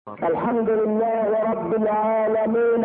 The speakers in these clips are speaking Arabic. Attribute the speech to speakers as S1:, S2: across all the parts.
S1: الحمد لله رب العالمين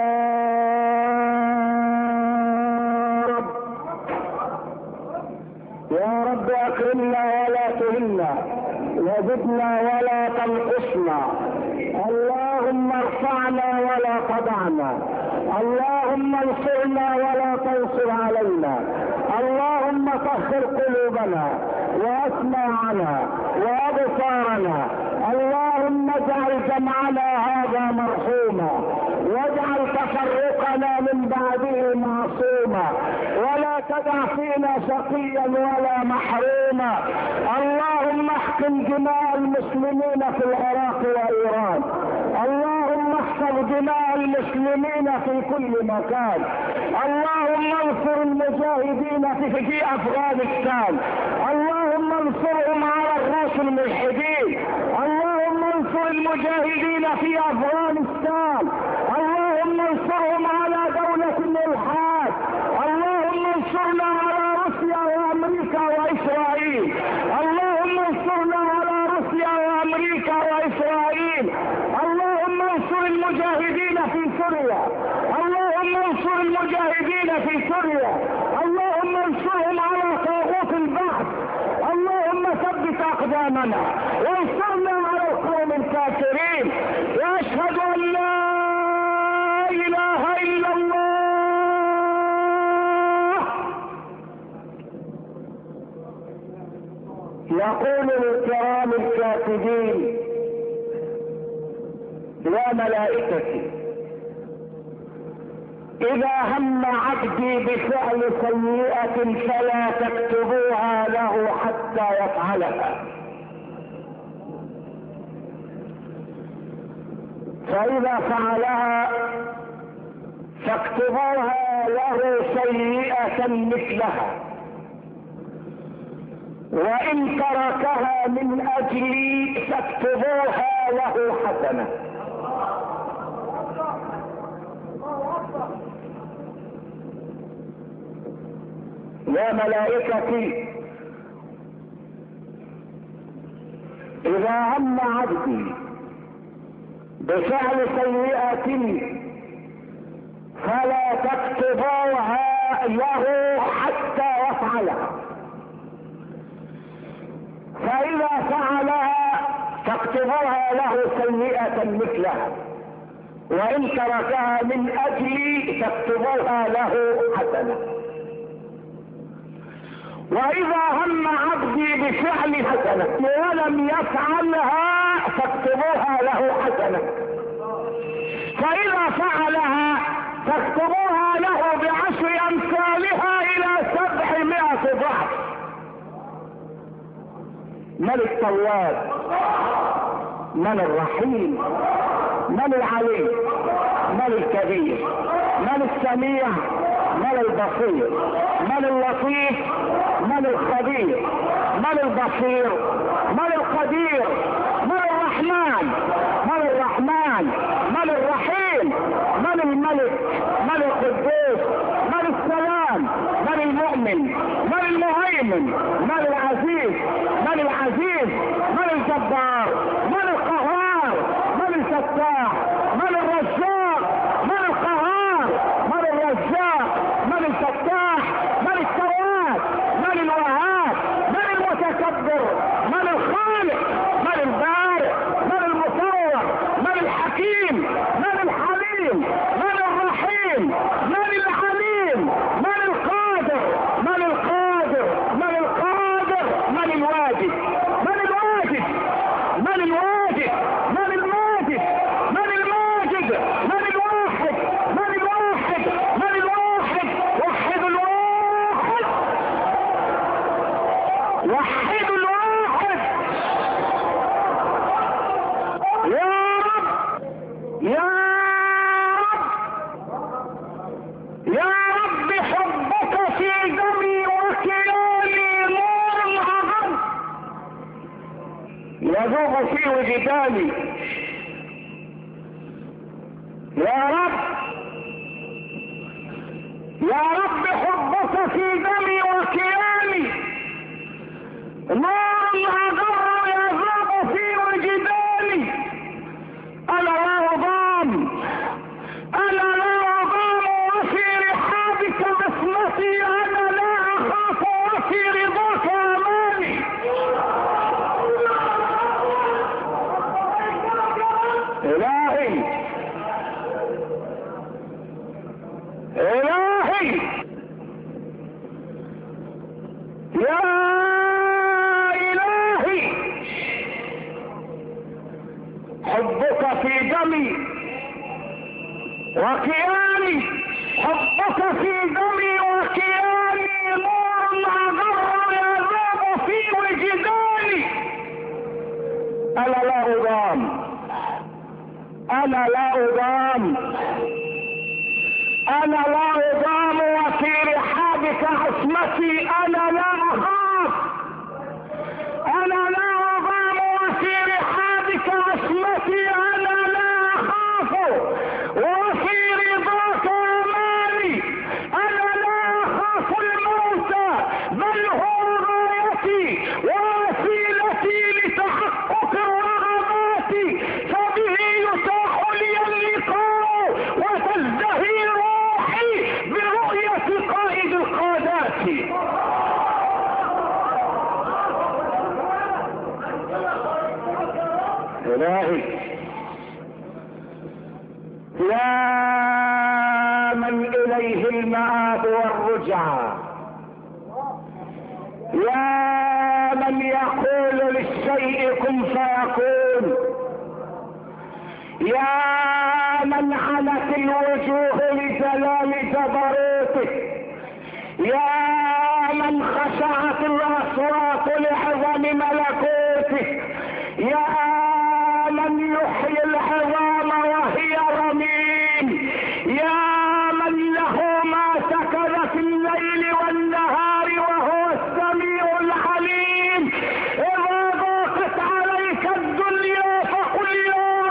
S1: يا رب اكرمنا ولا تهنا وزدنا ولا تنقصنا. اللهم ارفعنا ولا تضعنا، اللهم انصرنا ولا تنصر علينا، اللهم طهر قلوبنا واسماعنا وابصارنا. اللهم اجعل جمعنا هذا مرحوما واجعل تفرقنا من بعده معصوما، ولا تدع فينا شقيا ولا محروما. اللهم احقن دماء المسلمين في العراق وايران، اللهم احفظ دماء المسلمين في كل مكان. اللهم انصر المجاهدين في افغانستان، اللهم انصرهم على الروس الملحدين، اللهم انصر المجاهدين في افغانستان، اللهم انصرهم على دولة الالحاد، اللهم انصرنا على روسيا وامريكا واسرائيل، اللهم انصرنا على روسيا وامريكا واسرائيل. اللهم انصر المجاهدين في سوريا، اللهم انصر المجاهدين في سوريا، اللهم انصرهم على طاغوت البعث. اللهم ثبت اقدامنا وانصرنا على القوم الكافرين. واشهد ان لا اله الا الله. يقول الكرام الكاتبين: يا ملائكتي اذا هم عبدي بفعل سيئة فلا تكتبوها له حتى يفعلها، فاذا فعلها فاكتبوها له سيئة مثلها، وان تركها من اجلي فاكتبوها له حسنة. يا ملائكتي اذا هم عبدي بفعل سيئة فلا تكتبوها له حتى يفعلها، فاذا فعلها فاكتبوها له سيئة مثلها، وان تركها من اجلي فاكتبوها له حسنة. واذا هم عبدي بفعل حسنة ولم يفعلها فاكتبوها له حسنة، فاذا فعلها فاكتبوها له ب10 امثالها الى 700 ضعف. من التواب؟ من الرحيم؟ من العليم؟ من الكبير؟ من السميع؟ من البصير؟ من اللطيف؟ من الخبير؟ من البصير؟ من القدير؟ من الرحمن؟ من الرحمن؟ من الرحيم؟ من الملك؟ من القدوس؟ من السلام؟ من المؤمن؟ من المهيمن؟ من العزيز؟ من العزيز؟ من الجبار؟ من القهار؟ من الفتاح؟ من الرزاق؟ من القهار؟ من الرزاق؟ من الفتاح؟ من التواب؟ من الوهاب؟ من المتكبر؟ من الخالق؟ من البارئ؟ من المصور؟ من الحكيم؟ من الحليم؟ من الرحيم؟ من العليم؟ من القادر؟ من القادر؟ من القادر؟ من الواجد؟ من الواجد؟ من الواجد؟ من الماجد؟ من الماجد؟ من الواحد؟ من الواحد؟ من الواحد؟ وحد الواحد، وحد الواحد. يا رب يا رب يا رب، حبك في دمي وكياني نور العظم يذوب في وجداني. يا رب يا رب، حبك في دمي وكياني نور العظم يذوب في وجداني. أضام، أنا لا أضام وفي رحابك بسمتي، أنا لا أخاف وفي رضاك أماني. إلهي إلهي يا إلهي، حبك في دمي وكياني، حبك في دمي وكياني، نور أغر يذوب في وجداني. أنا لا أضام، أنا لا أضام، أنا لا أضام وفي رحابك عصمتي، أنا لا أخاف، أنا لا أضام وفي رحابك عصمتي، أنا لا أخاف وفي رضاك أماني. أنا لا أخاف الموت بل هو غايتي ووسيلتي لتحقق الرغبات، فبه يتاح لي اللقاء وتزدهي روحي برؤية قائد القادات. إلهي يا من إليه المآب والرجعى، يا من يقول للشيء كن فيكون، يا من عنت الوجوه لجلال جبروته، يا من خشعت الأصوات لعظم ملكوته، يا من يحيي العظام وهي رميم، يا من له ما سكن في الليل والنهار وهو السميع العليم. إذا ضاقت عليك الدنيا فقل يا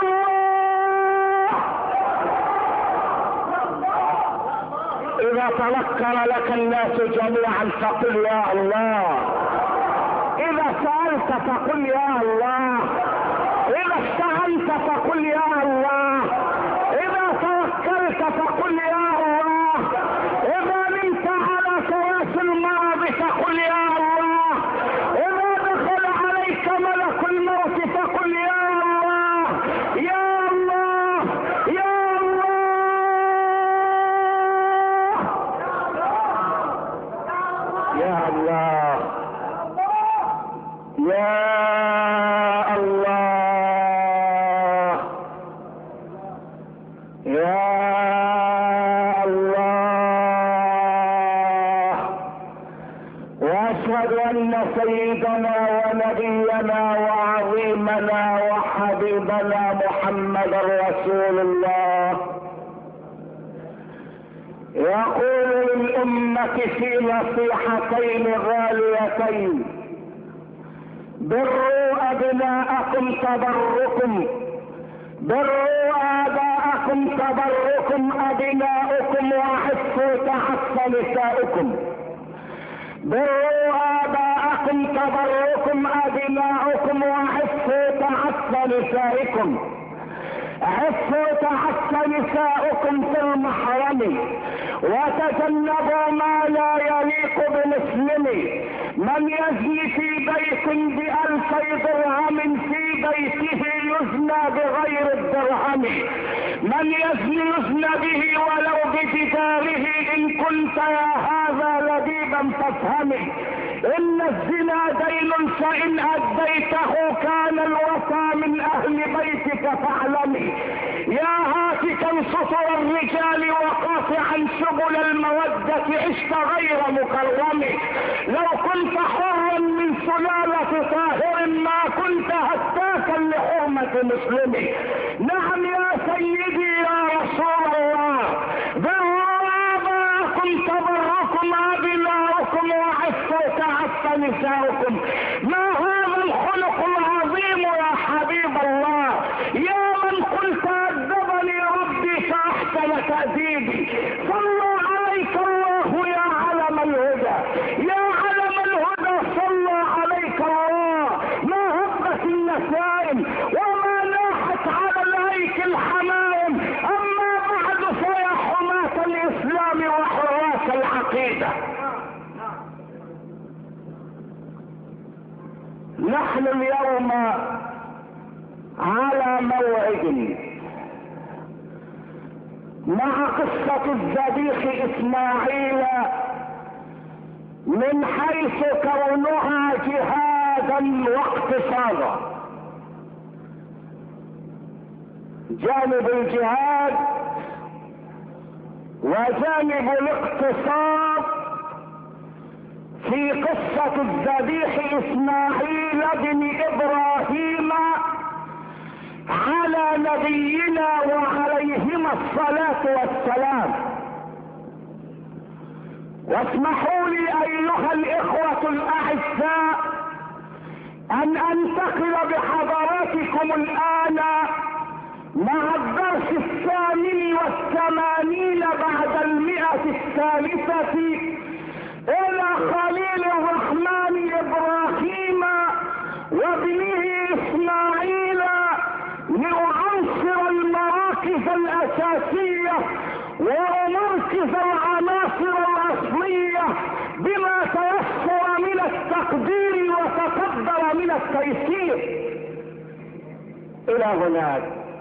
S1: الله، إذا تنكر لك الناس جميعا فقل يا الله، إذا سألت فقل يا الله، إذا استعنت فقل يا الله، إذا توكلت فقل يا الله، إذا نمت على فراش المرض فقل يا الله، إذا دخل عليك ملك الموت فقل يا الله، يا الله يا الله يا الله يا الله يا الله. واشهد ان سيدنا ونبينا وعظيمنا وحبيبنا محمد رسول الله يقول للأمة في نصيحتين غاليتين: بروا أبناءكم تبركم، بروا آباءكم تبركم أبناؤكم، وعفوا تحف نساؤكم. بروا آباءكم تبركم أبناؤكم، وعفوا تحف نسائكم. عفوا تحف نساؤكم في المحرم، وتجنبوا ما لا يليق بمسلم. من يزني في بيت ب2000 درهم في بيته يزنى بغير الدرهم. من يزني به ولو بجداره. إن كنت يا هذا لبيبا فافهمي، إن الزنا دين فإن أديته كان الوفى من أهل بيتك فاعلمي. يا هاتكا سطر الرجال وقاطعا سبل المودة عشت غير مكرم. لو كنت حرا من سلالة طاهر ما كنت هتاكا لحرمة مسلم. نعم يا سيدي يا رسول الله، براباكم تبركم أبناؤكم، وعفوا تعف نساؤكم. ما هذا الخلق العظيم يا حبيب الله، يا من قلت أدبني ربي فأحسن تأديبي. صلوا عليك الله يا علم الهدى، يا علم الهدى صلى عليك الله. ما هبت النسائم وما ناحت على الأيك الحمائم جديدة. نحن اليوم على موعد مع قصة الذبيح اسماعيل من حيث كونها جهادا واقتصادا. جانب الجهاد وجانب الاقتصاد في قصة الذبيح اسماعيل بن ابراهيم على نبينا وعليهما الصلاة والسلام. واسمحوا لي ايها الاخوة الاعزاء ان انتقل بحضراتكم الان مع الدرس 88 بعد 100 الثالثة الى خليل الرحمن ابراهيم وابنه اسماعيل لأعنصر المراكز الاساسية وأمركز العناصر الاصلية بما تيسر من التقدير وتقدر من التيسير. الى هناك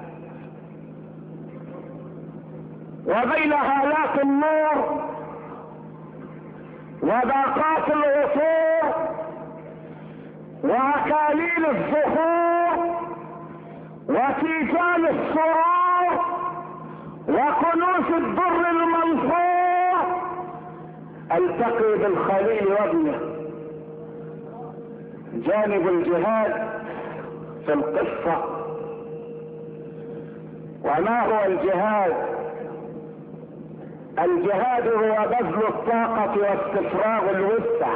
S1: وبين هالات النور وضاقات العصور وأكاليل الزهور وتيجان السرور وكنوز الدر المنثور التقي بالخليل وابنه. جانب الجهاد في القصة. وما هو الجهاد؟ الجهاد هو بذل الطاقة واستفراغ الوسع.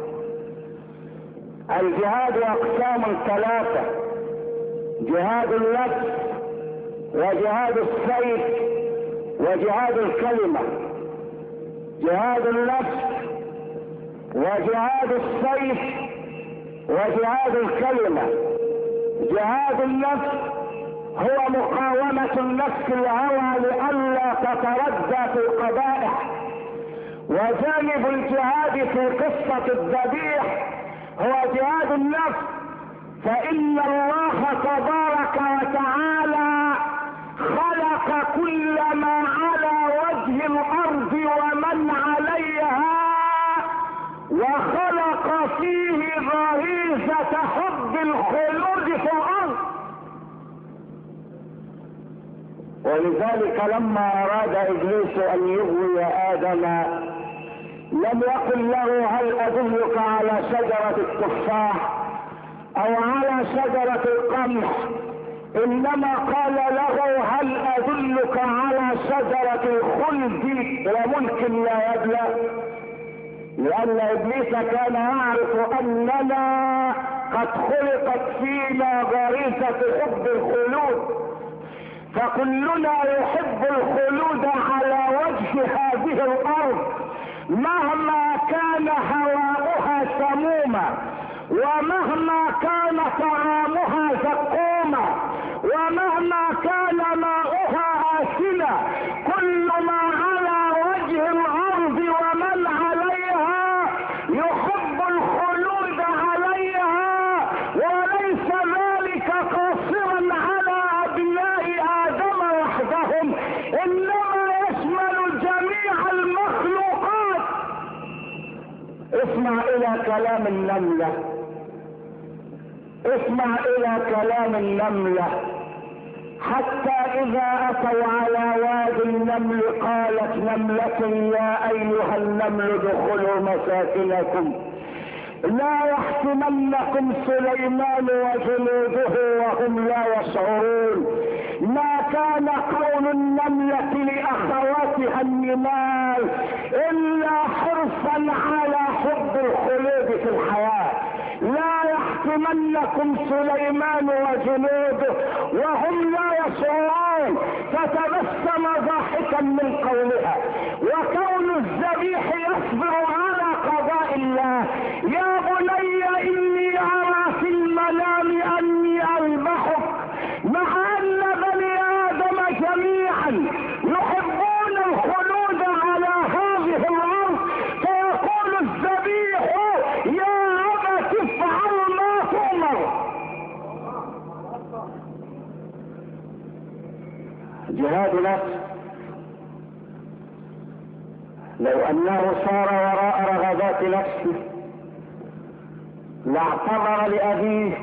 S1: الجهاد اقسام 3: جهاد النفس وجهاد السيف وجهاد الكلمة. جهاد النفس وجهاد السيف وجهاد الكلمة. جهاد النفس هو مقاومة النفس الهوى لئلا تتردى في القبائح. وجانب الجهاد في قصة الذبيح هو جهاد النفس، فإن الله تبارك وتعالى خلق كل ما على وجه الأرض ومن عليها، وخلق فيه غريزة حب الخلود في الأرض. ولذلك لما أراد إبليس أن يغوي آدم لم يقل له هل أدلك على شجرة التفاح أو على شجرة القمح، إنما قال له هل أدلك على شجرة الخلد وملك لا يبلى. لأن إبليس كان يعرف أننا قد خلقت فينا غريزة حب الخلود، فكلنا يحب الخلود على وجه هذه الأرض مهما كان هواؤها سموما، ومهما كان طعامها زقوما، ومهما كان ماؤها آسنا. كل ما على وجه الأرض ومن عليها يحب الخلود عليها، وليس ذلك قاصرا على أبناء آدم وحدهم، إنما يشمل جميع المخلوقات. اسمع إلى كلام النملة، اسمع إلى كلام النملة. حتى إذا أتوا على وادي النمل قالت نملة يا أيها النمل ادخلوا مساكنكم لا يحطمنكم سليمان وجنوده وهم لا يشعرون. ما كان قول النملة لأخواتها النمال إلا حرصا على حب الخلود في الحياة. لا يحطمنكم سليمان وجنوده وهم لا يشعرون. فتبسم ضاحكا من قولها. وكون الذبيح يصبر على قضاء الله. يا بني إني أرى في المنام أني أذبحك، مع أن بني آدم جميعا يحبون الخلود على هذه الأرض، جهاد نفس. لو انه صار وراء رغبات نفسه لاعتذر لأبيه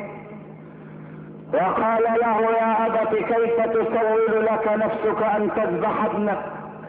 S1: وقال له يا أبت كيف تسول لك نفسك أن تذبح ابنك؟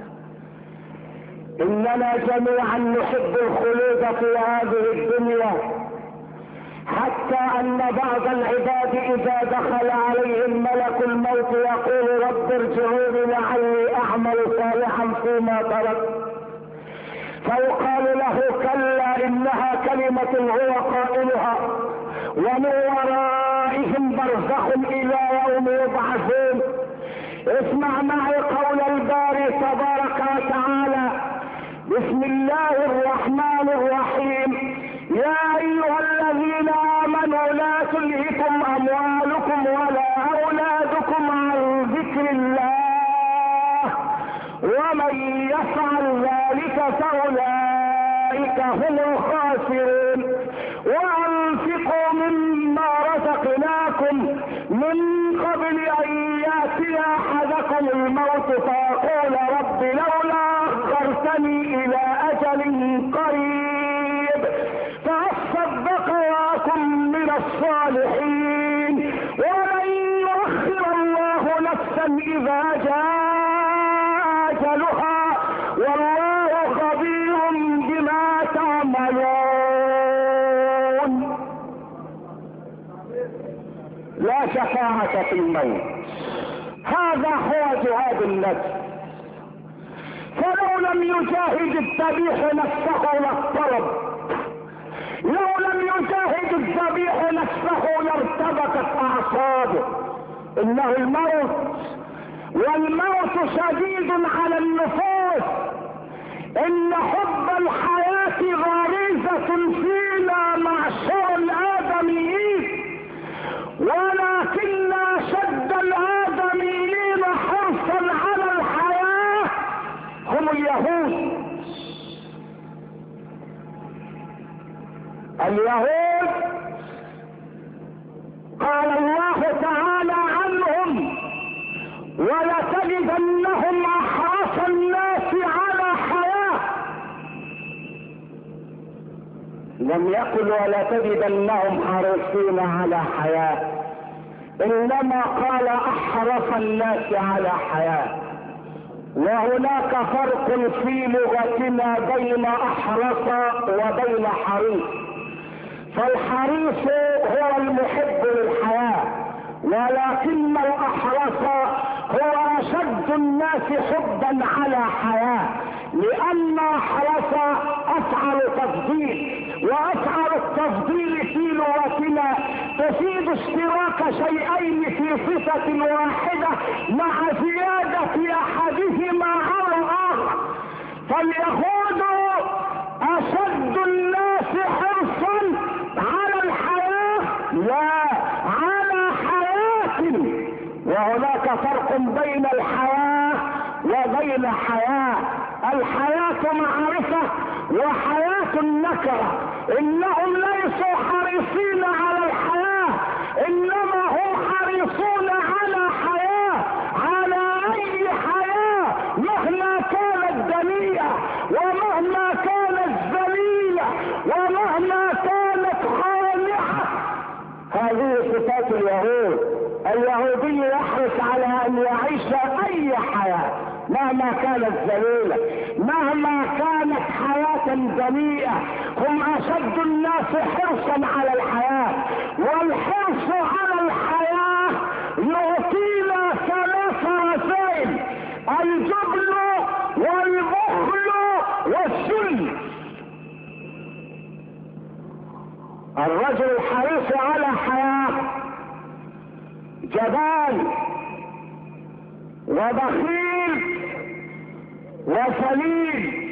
S1: إننا جميعا نحب الخلود في هذه الدنيا، حتى أن بعض العباد إذا دخل عليهم ملك الموت يقول رب ارجعوني لعلي أعمل صالحا فيما تركت، فيقال له كلا إنها كلمة هو قائلها ومن ورائهم برزخ إلى يوم يبعثون. اسمع معي قول الباري تبارك وتعالى: بسم الله الرحمن الرحيم. يا أيها الذين آمنوا لا تلهكم أموالكم ولا أولادكم عن ذكر الله ومن يفعل ذلك فأولئك هم الخاسرون. وأنفقوا مما رزقناكم من قبل أن يأتي أحدكم الموت فيقول رب لولا أخرتني إلى أجل قريب فأصدق وأكن من الصالحين ولن يؤخر الله نفسا إذا جاء أجلها والله خبير بما تعملون. لا شفاعة في الموت، هذا هو جهاد النفس. فلو لم يجاهد الذبيح نفسه لاضطرب، لو لم يجاهد الذبيح نفسه لارتبكت أعصابه. إنه الموت، والموت شديد على النفوس. إن حب الحياة غريزة فينا معشر الآدميين، ولكن أشد الآدميين حرصا على الحياة هم اليهود. اليهود قال الله تعالى عنهم: ولتجدنهم أحرص الناس على حياة. لم يقل ولتجدنهم حريصين على حياة، انما قال احرص الناس على حياة. وهناك فرق في لغتنا بين احرص وبين حريص. فالحريص هو المحب للحياة، ولكن الاحرص هو اشد الناس حبا على حياة، لان احرص افعل تفضيل، وافعل التفضيل في لغتنا تفيد اشتراك شيئين في صفة واحدة مع زيادة احدهما على الاخر. فاليهود اشد الناس حرصا على الحياة لا على حياة. وهناك فرق بين الحياة وبين حياة. الحياة معرفة وحياة النكرة. انهم ليسوا حريصين على الحياة، انما هم حريصون على حياة، على اي حياة مهما كانت دنيئة ومهما كانت ذليلة ومهما كانت خانعة. هذه صفات اليهود. اليهودي يحرص على ان يعيش اي حياة مهما كانت ذليلة، مهما كانت حياة دنيئة. هم اشد الناس حرصا على الحياة، والحرص على الحياة يعطينا ثلاث رسائل: الجبن والبخل والسل. الرجل الحريص على حياة جبان وبخيل وسليم.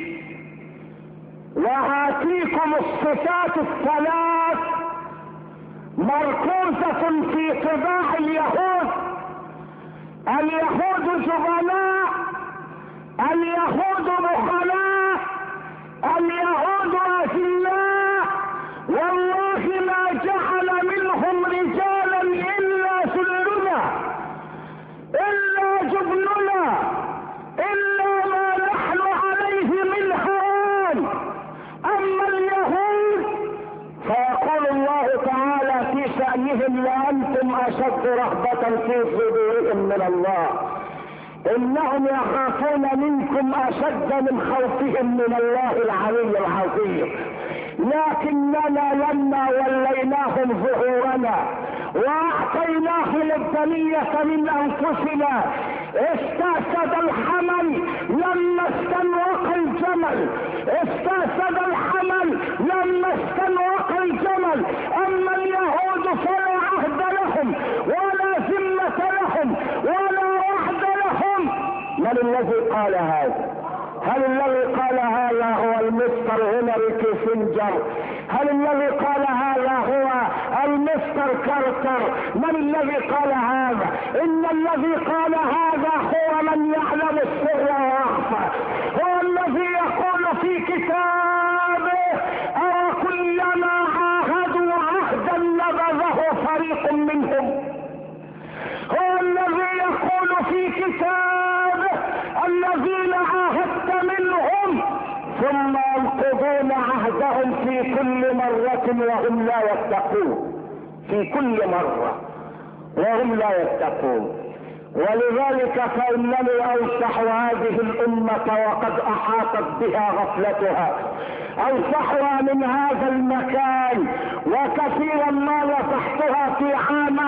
S1: وآتيكم الصفات الثلاث مركوزة في طباع اليهود. اليهود جبناء، اليهود بخلاء، اليهود أذلاء. والله ما جعل منهم رجالا إلا ذلنا إلا جبننا في صدورهم من الله. انهم يخافون منكم اشد من خوفهم من الله العلي العظيم. لكننا لما وليناهم ظهورنا واعطيناهم الدنية من انفسنا استأسد الحمل لما استنوق الجمل، استأسد الحمل لما استنوق الجمل. اما اليهود فلا عهد لهم ولا ذمة لهم ولا وعد لهم. من الذي قال هذا؟ هل الذي قال هذا هو المستر هنري كيسنجر؟ هل الذي قال هذا هو المستر كارتر؟ من الذي قال هذا؟ ان الذي قال هذا هو من يعلم السر واخفى، هو الذي يقول في كتابه: أكلما عاهدوا عهدا نبذه فريق منهم. هو الذي يقول في كتابه: الذين عاهدت منهم ثم ينقضون عهدهم في كل مرة وهم لا يتقون، في كل مرة وهم لا يتقون. ولذلك فإنني أنصح هذه الأمة وقد أحاطت بها غفلتها، أنصحها من هذا المكان، وكثيرا ما نصحتها في عام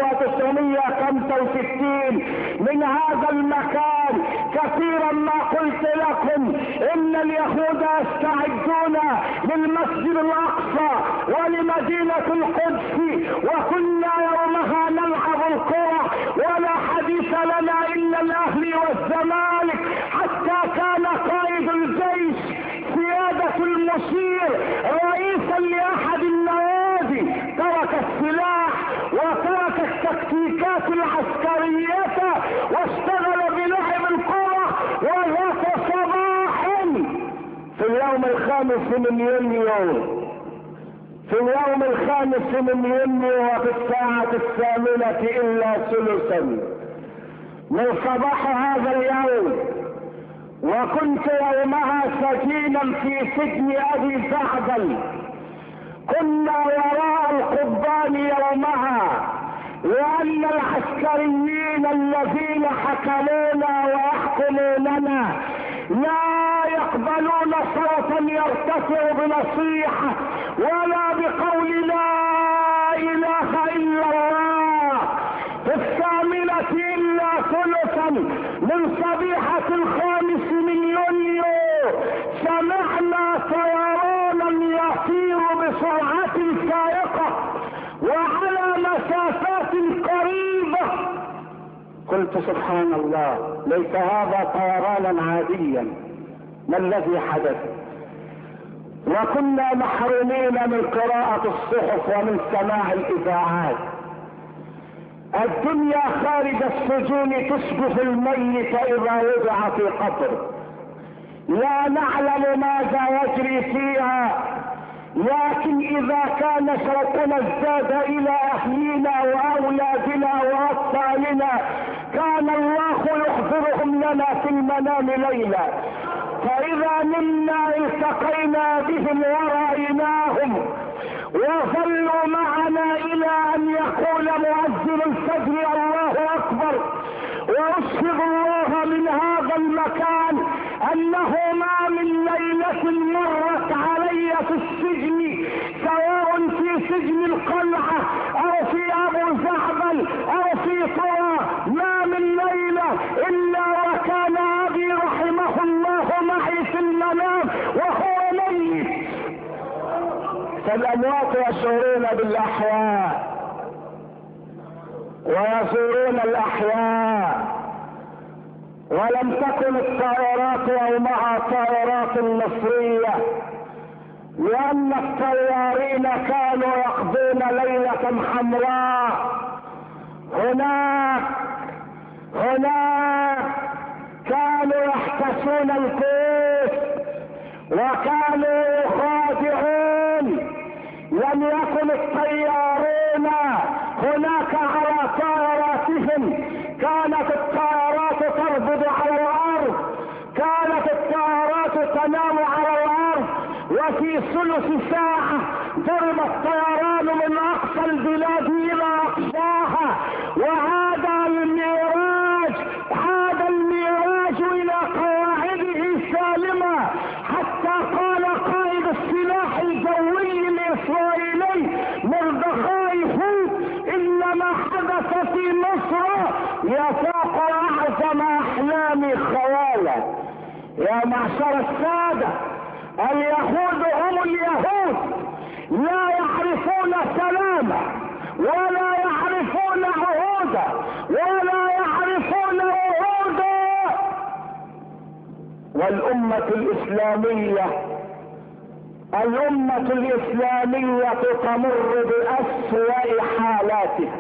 S1: 1965 من هذا المكان. كثيرا ما قلت لكم ان اليهود يستعدون للمسجد الاقصى ولمدينة القدس، وكنا يومها نلعب الكرة ولا حديث لنا الا الاهلي والزمالك، حتى كان قائد الجيش سيادة المشير رئيسا لاحد النوادي ترك السلاح وترك التكتيكات العسكرية واشتغل بلعب الكرة. وذات صباح في اليوم الخامس من يونيو، في اليوم الخامس من يونيو وفي الساعة 8 إلا ثلثا من صباح هذا اليوم، وكنت يومها سجينا في سجن ابي زعبل. كنا وراء القضبان يومها، لان العسكريين الذين حكمونا ويحكموننا لا يقبلون صوتا يرتفع بنصيحة ولا بقول لا اله الا الله. في 8 إلا ثلثا من صبيحة 5 من يونيو سمعنا طيرانا يطير بسرعة فائقة وعلى مسافات قريبة. قلت سبحان الله، ليس هذا طيرانا عاديا، ما الذي حدث؟ وكنا محرومين من قراءة الصحف ومن سماع الإذاعات. الدنيا خارج السجون تشبه الميت اذا وضع في قبر، لا نعلم ماذا يجري فيها، لكن اذا كان شوقنا ازداد الى اهلنا واولادنا واطفالنا كان الله يحضرهم لنا في المنام ليلا، فاذا نمنا التقينا بهم ورأيناهم وظلوا معنا الى ان يقول مؤذن الفجر الله اكبر. واشهد الله من هذا المكان انه ما من ليلة مرت علي في السجن، سواء في سجن القلعة او في ابو زعبل او في طوى، ما من ليلة الا وكان ابي رحمه الله معي في المنام وهو ميت. فالاموات يشعرون بالاحياء ويزورون الاحياء، ولم تكن الطائرات يومها طائرات مصرية، لان الطيارين كانوا يقضون ليلة حمراء هناك كانوا يحتسون الكوس وكانوا يخادعون. لم يكن الطيارون هناك على طائراتهم، كانت الطائرات تربض على الارض، كانت الطائرات تنام على الارض، وفي ثلث ساعة ضرب الطيران من اقصى البلاد الى اقصاها وعاد يا معشر السادة، اليهود هم اليهود، لا يعرفون سلاما ولا يعرفون عهودا ولا يعرفون وعودا. والأمة الإسلامية تمر بأسوأ حالاتها،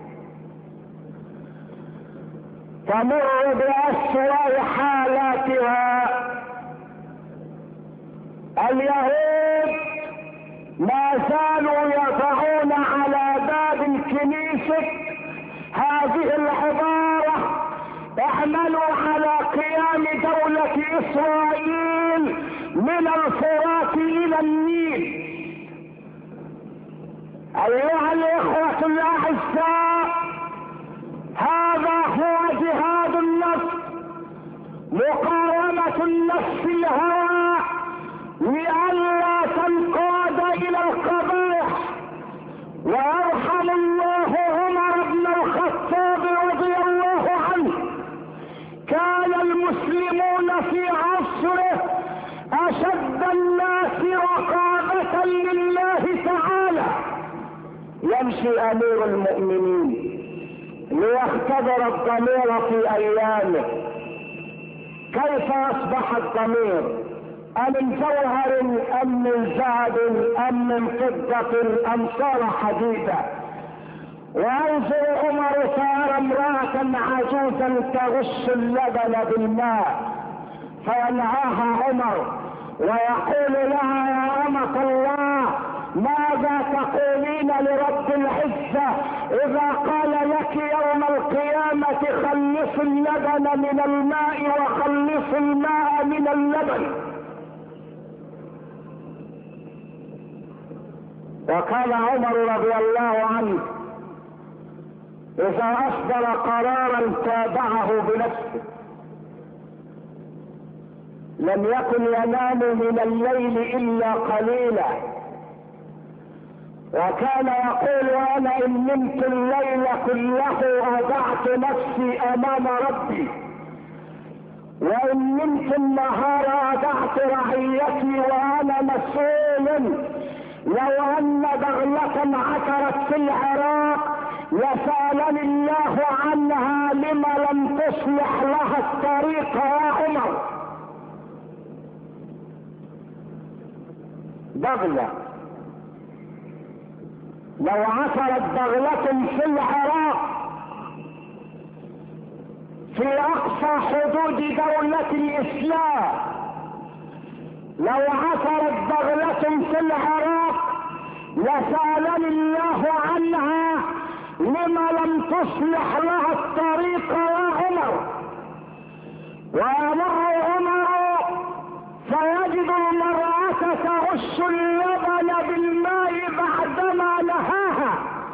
S1: تمر بأسوأ حالاتها. اليهود ما زالوا يضعون على باب الكنيسة هذه العبارة: اعملوا على قيام دولة إسرائيل من الفرات إلى النيل. أيها الإخوة الأعزاء، هذا هو جهاد النفس، مقاومة النفس الهوى لئلا تنقاد إلى القبائح. ويرحم الله عمر بن الخطاب رضي الله عنه، كان المسلمون في عصره أشد الناس رقابة لله تعالى. يمشي أمير المؤمنين ليختبر الضمير في أيامه. كيف أصبح الضمير؟ أمن جوهر أم من ذهب أم من فضة أم صار حديدا؟ وينظر عمر فيرى امرأة عجوزا تغش اللبن بالماء، فينهاها عمر ويقول لها: يا أمة الله، ماذا تقولين لرب العزة إذا قال لك يوم القيامة خلص اللبن من الماء وخلص الماء من اللبن؟ وكان عمر رضي الله عنه إذا أصدر قرارا تابعه بنفسه، لم يكن ينام من الليل إلا قليلا، وكان يقول: أنا إن نمت الليل كله أضعت نفسي أمام ربي، وإن نمت النهار أضعت رعيتي وأنا مسؤول. لو أن بغلة عثرت في العراق لسألني الله عنها لما لم تصلح لها الطريق يا عمر. بغلة لو عثرت بغلة في العراق في أقصى حدود دولة الإسلام، لو عثرت بغلة في العراق لسألني الله عنها لما لم تصلح لها الطريق يا عمر. ويمر عمر فيجد المرأة تغش اللبن بالماء بعدما نهاها،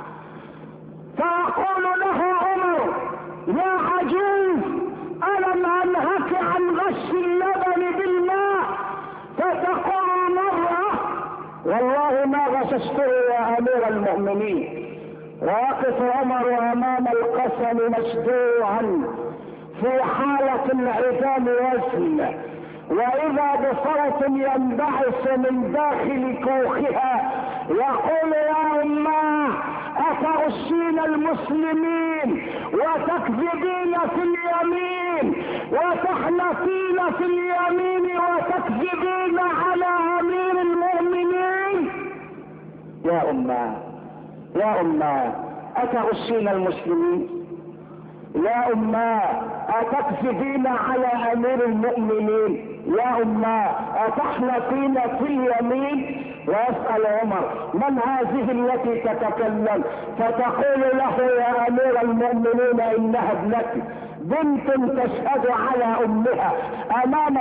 S1: فيقول له عمر: يا عجوز، ألم أنهك عن غش اللبن بالماء؟ فتقول المرأة: والله ما غششته يا أمير المؤمنين. ويقف عمر أمام القسم مشجوعا في حالة انعدام وزن، وإذا بصوت ينبعث من داخل كوخها يقول: يا أماه، أتغشين المسلمين وتكذبين في اليمين وتحلفين في اليمين وتكذبين على أمير المؤمنين؟ يا أماه، يا أماه، أتغشين المسلمين؟ يا أماه، أتكذبين على أمير المؤمنين؟ يا أماه، أتحلفين في اليمين؟ ويسأل عمر: من هذه التي تتكلم؟ فتقول له: يا أمير المؤمنين، إنها ابنتي، بنت تشهد على أمها أمام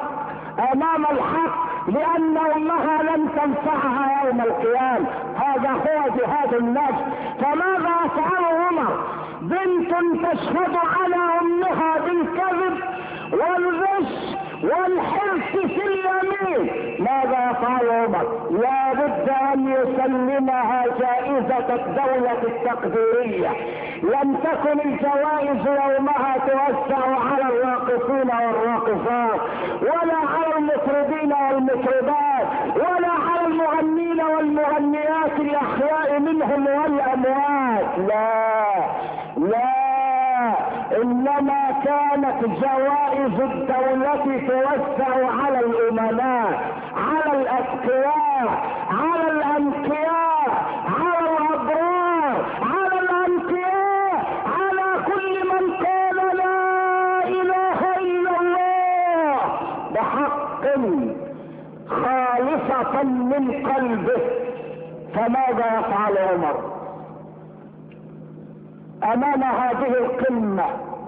S1: الحق لأن أمها لن تنفعها يوم القيامة. هذا هو جهاد النفس. فماذا يفعل عمر؟ بنت تشهد على أمها بالكذب والغش والحرص في اليمين، ماذا يفعل عمر؟ لا بد أن يسلمها جائزة الدولة التقديرية. لم تكن الجوائز يومها توزع على الراقصين والراقصات، والراقصات، ولا على المطربين والمطربات، ولا على المغنين والمغنيات الاحياء منهم والاموات. لا لا، انما كانت جوائز الدولة توزع على الامناء، على الاتقياء، على الانقياء، على الابرار، على الانقياء، على كل من قال لا اله الا الله بحق خالصة من قلبه. فماذا يفعل عمر امام هذه القمة؟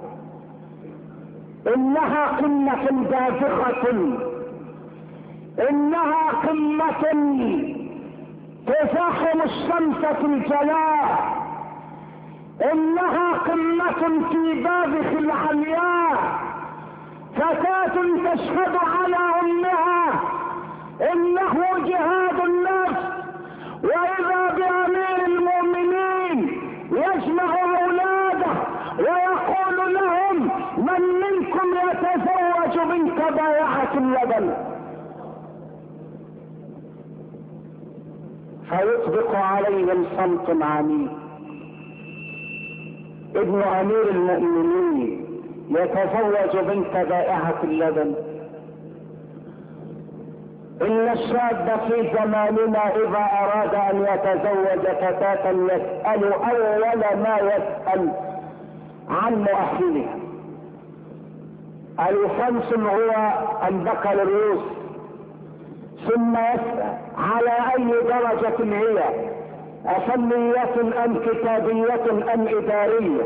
S1: انها قمة دافقة، انها قمة تزاحم الشمس في الجلاء، انها قمة في باذخ العمياء، فتاة تشهد على امها انه جهاد النفس، واذا بامير المؤمنين يجمع اولاده ويقول لهم من منكم يتزوج بنت بائعة اللبن، فيطبق عليهم صمت عميق. ابن امير المؤمنين يتزوج بنت بائعة اللبن؟ ان الشاب في زماننا اذا اراد ان يتزوج فتاة يسأل اول ما يسأل عن مؤهلها، الفنس هو البكالوريوس، ثم يسأل على اي درجة هي، أفنية ام كتابية ام ادارية،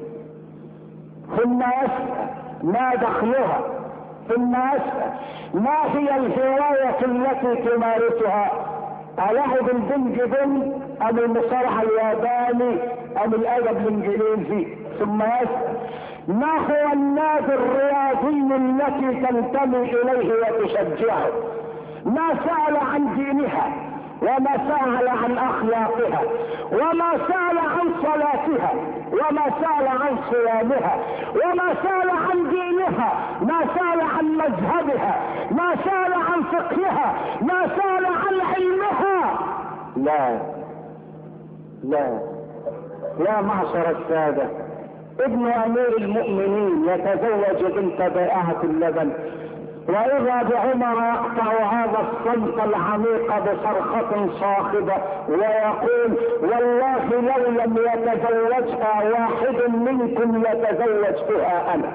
S1: ثم يسأل ما دخلها، ثم يسأل ما هي الهواية التي تمارسها، ألعب البنج بنج ام المصارعة الياباني ام الادب الانجليزي، ثم يسأل ما هو النادي الرياضي التي تنتمي اليه وتشجعه، ما سأل عن دينها، وما سأل عن اخلاقها، وما سأل عن صلاتها، وما سأل عن صيامها، وما سأل عن دينها، ما سأل عن مذهبها، ما سأل عن فقهها، ما سأل عن علمها. لا لا يا معشر السادة، ابن امير المؤمنين يتزوج بنت بائعة اللبن، واذا بعمر يقطع هذا الصمت العميق بصرخة صاخبة ويقول والله لو لم يتزوجها واحد منكم لتزوجتها انا.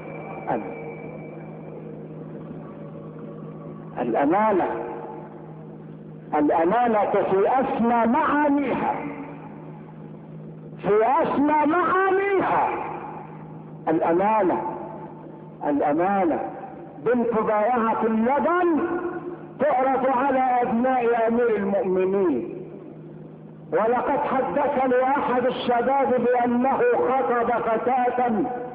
S1: الامانة في اسمى معانيها، في اسمى معانيها الامانة. بنت بائعة اللبن تعرض على ابناء امير المؤمنين، ولقد حدثني احد الشباب بانه خطب فتاة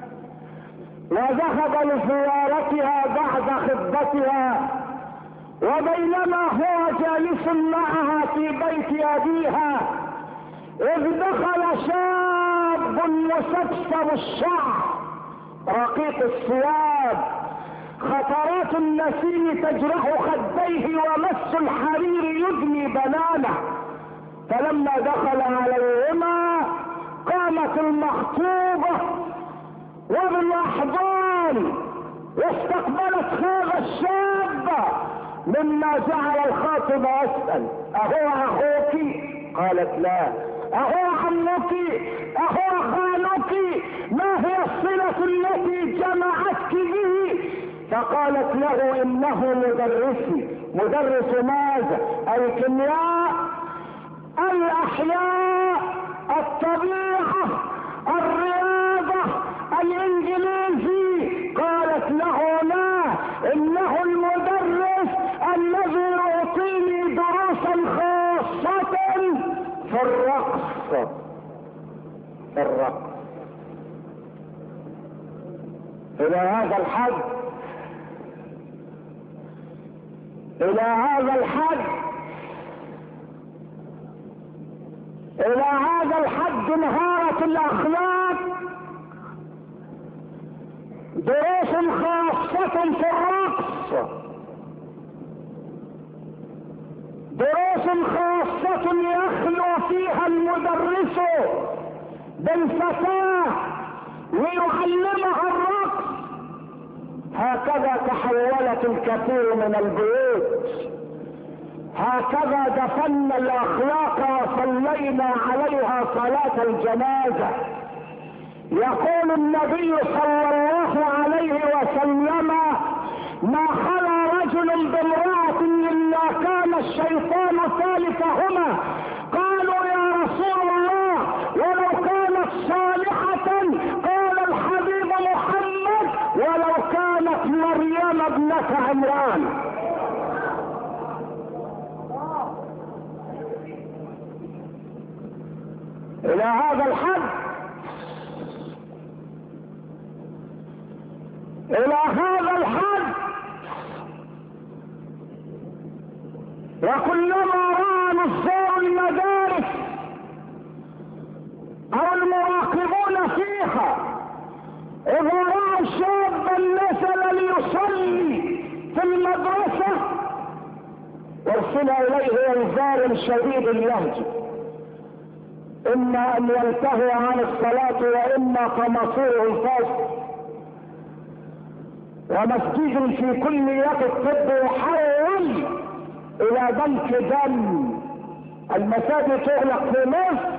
S1: وذهب لزيارتها بعد خطبتها، وبينما هو جالس معها في بيت ابيها اذ دخل شاب مسبسب الشعر رقيق الثياب، خطرات النسيم تجرح خديه ومس الحرير يدني بنانه، فلما دخل عليهما قامت المخطوبة وبالاحضان واستقبلت هذا الشاب، مما جعل الخاطب يسأل اهو اخوك؟ قالت لا. اهو عمك؟ اهو خالك؟ ما هي الصلة التي جمعتك به؟ فقالت له انه مدرسي. مدرس ماذا؟ الكيمياء، الاحياء، الطبيعة، الرياضة، الانجليزي. قالت له لا، انه المدرس الذي يعطيني دروسا خاصة في الرقص. الى هذا الحد انهارت الاخلاق دروس خاصة في الرقص، دروس خاصة يخلو فيها المدرس بالفتاة ويعلمها الرقص. هكذا تحولت الكثير من البيوت، هكذا دفنا الاخلاق وصلينا عليها صلاة الجنازة. يقول النبي صلى الله عليه وسلم: ما خلا رجل بامرأة الا كان الشيطان ثالثهما. قالوا يا رسول الله ولو كانت صالحة؟ قال الحبيب محمد: ولو كانت مريم ابنة عمران. الى هذا الحد، الى هذا الحد. وكلما راى نظار المدارس او المراقبون فيها اذا راوا شابا نزل ليصلي في المدرسة ارسل اليه انذار شديد اللهج: اما ان ينتهي عن الصلاة واما فمصيره الفاسد. ومسجد في كلية الطب يحول الى دمك دم. المساجد تغلق في مصر،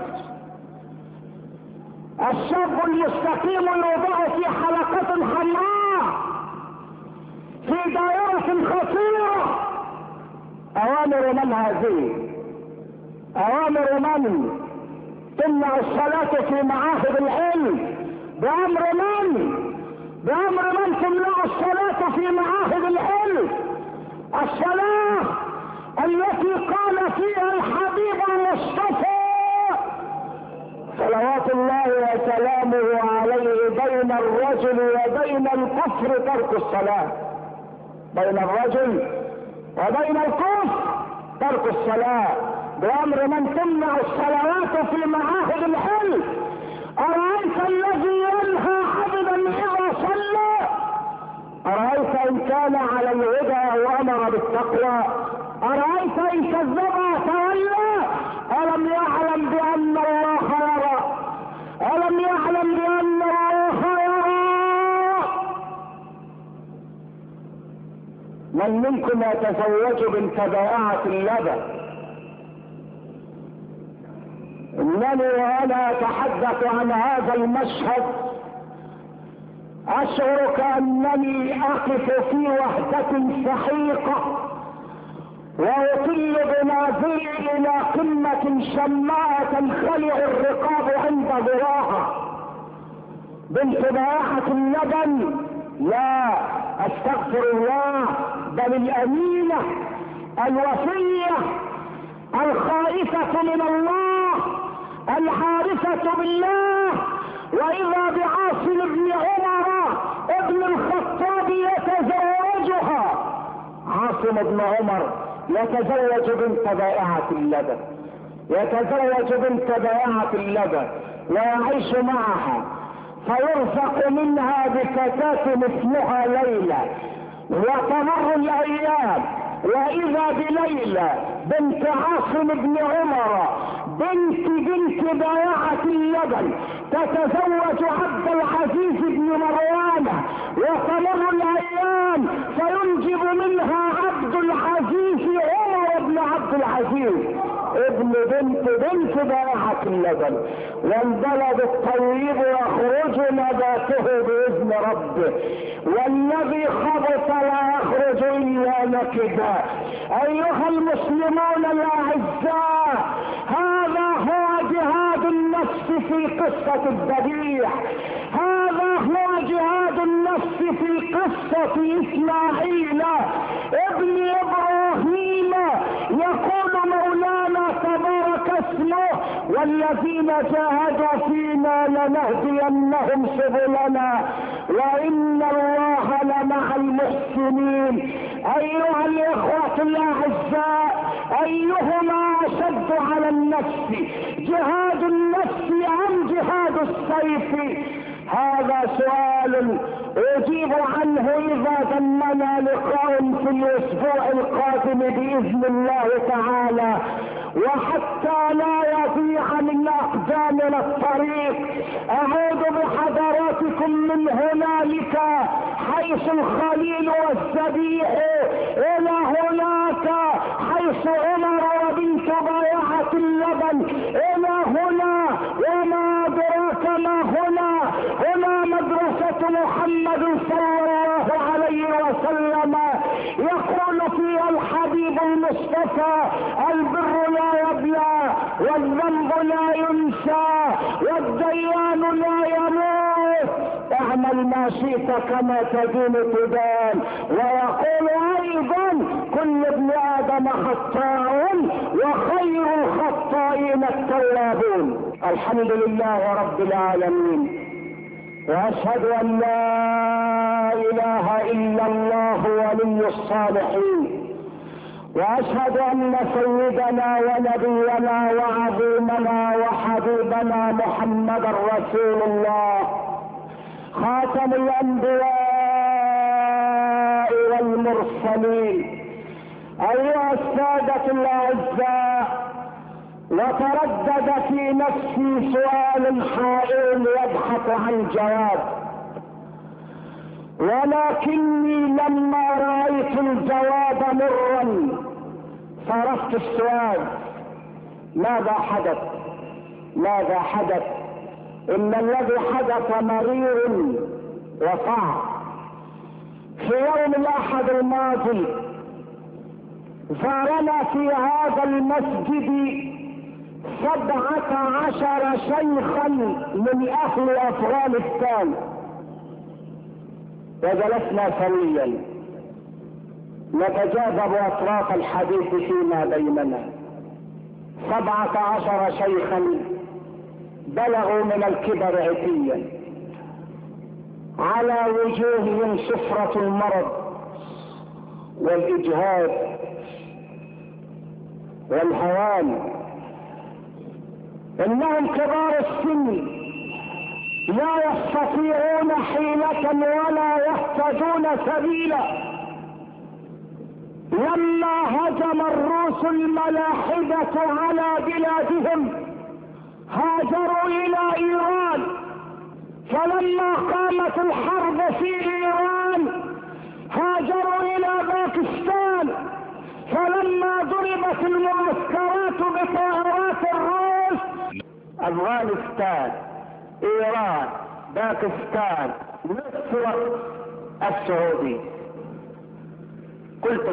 S1: الشاب المستقيم يوضع في حلقة حمراء في دائرة خطيرة. اوامر من هذه؟ اوامر من تمنع الصلاة في معاهد العلم؟ بأمر من؟ بأمر من تمنع الصلاة في معاهد العلم؟ الصلاة التي قال فيها الحبيب المصطفى صلوات الله وسلامه عليه: بين الرجل وبين الكفر ترك الصلاة. بين الرجل وبين الكفر ترك الصلاة. بأمر من تمنع الصلوات في معاهد العلم. أرأيت الذي ينهى عبدا إذا صلى؟ أرأيت إن كان على الهدى وأمر بالتقوى؟ أرأيت إن كذب وتولى؟ ألم يعلم بأن الله يرى؟ ألم يعلم بأن الله يرى؟ من منكم يتزوج بنت بائعة اللبن؟ انني وانا اتحدث عن هذا المشهد اشعر كانني اقف في وحدة سحيقة واطل بنازلي الى قمة شماء تنخلع الرقاب عند ذراها. بنت بائعة اللبن؟ لا، استغفر الله، بل الامينة الوفية الخائفة من الله العارفة بالله. واذا بعاصم بن عمر ابن الخطاب يتزوجها. عاصم بن عمر يتزوج بنت بائعة اللبن، يتزوج بنت بائعة اللبن ويعيش معها، فيرزق منها بفتاة اسمها ليلى. وتمر الايام واذا بليلى بنت عاصم بن عمر بنت بائعة اللبن تتزوج عبد العزيز بن مروان. وتمر الايام فينجب منها عبد العزيز عمر بن عبد العزيز ابن بنت بائعة اللبن. والبلد الطيب يخرج نباته باذن ربه، والذي خبث لا يخرج الا نكدا. ايها المسلمون الاعزاء، هذا هو جهاد النفس في قصة الذبيح، هذا هو جهاد النفس في قصة اسماعيل ابن ابراهيم. يقول مولانا تبارك اسمه: والذين جاهدوا فينا لنهدينهم سبلنا وان الله لمع المحسنين. ايها الاخوة الاعزاء، ايهما اشد على النفس؟ جهاد النفس ام جهاد السيف؟ هذا سؤال اجيب عنه اذا تمنا لقاء في الاسبوع القادم باذن الله تعالى، وحتى لا يضيع من اقدامنا الطريق اعود بحضراتكم من هنالك حيث الخليل والذبيح الى هناك حيث عمر وبنت ضيعة اللبن الى هنا، وما ادراك ما هنا مدرسة محمد صلى الله عليه وسلم. يقول فيها الحبيب المصطفى: البر لا يبلى والذنب لا ينسى والديان لا يموت، اعمل ما شئت كما تدين تدان. ويقول ايضا: كل ابن ادم خطاء وخير الخطائين التوابون. الحمد لله رب العالمين، واشهد ان لا اله الا الله ولي الصالحين، واشهد ان سيدنا ونبينا وعظيمنا وحبيبنا محمدا رسول الله خاتم الانبياء والمرسلين. ايها السادة الاعزاء، وتردد في نفسي سؤال حائر يبحث عن جواب، ولكني لما رأيت الجواب مرا صرفت السؤال: ماذا حدث؟ ماذا حدث؟ ان الذي حدث مرير وصعب. في يوم الاحد الماضي زارنا في هذا المسجد 17 شيخا من اهل افغانستان، وجلسنا سويا نتجاذب اطراف الحديث فيما بيننا. 17 شيخا بلغوا من الكبر عتيا، على وجوههم صفرة المرض والاجهاد والهوان. انهم كبار السن لا يستطيعون حيلة ولا يهتدون سبيلا. لما هجم الروس الملاحدة على بلادهم هاجروا الى ايران، فلما قامت الحرب في ايران هاجروا الى باكستان، فلما ضربت المعسكرات بطائرات الروس افغانستان، ايران، باكستان، مصر، السعودية. قلت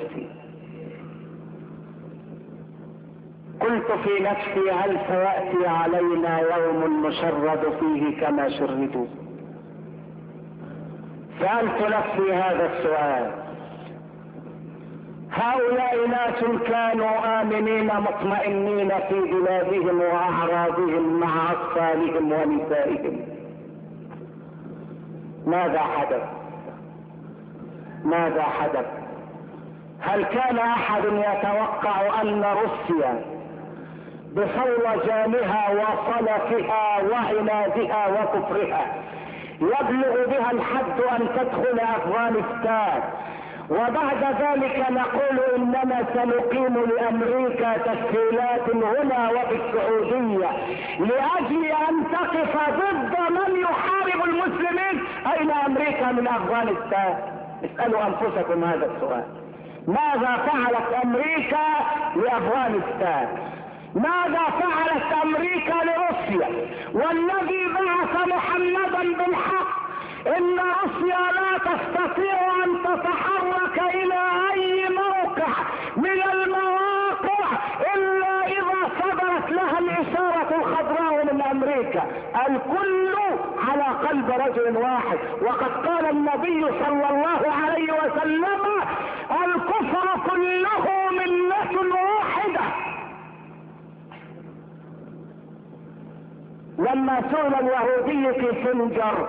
S1: في نفسي هل سيأتي علينا يوم نشرد فيه كما شردوا؟ سألت نفسي هذا السؤال. هؤلاء ناس كانوا آمنين مطمئنين في بلادهم وأعراضهم مع أطفالهم ونسائهم. ماذا حدث؟ ماذا حدث؟ هل كان أحد يتوقع أن روسيا بصولجانها وصلفها وعنادها وكفرها يبلغ بها الحد أن تدخل أفغانستان، وبعد ذلك نقول اننا سنقيم لامريكا تسهيلات هنا وفي السعودية لاجل ان تقف ضد من يحارب المسلمين؟ اين امريكا من افغانستان؟ اسألوا انفسكم هذا السؤال. ماذا فعلت امريكا لافغانستان؟ ماذا فعلت امريكا لروسيا؟ والذي بعث محمدا بالحق ان روسيا لا تستطيع ان تتحرك الى اي موقع من المواقع الا اذا صدرت لها الاشارة الخضراء من امريكا. الكل على قلب رجل واحد، وقد قال النبي صلى الله عليه وسلم: الكفر كله ملة واحدة. لما سئل اليهودي كيسنجر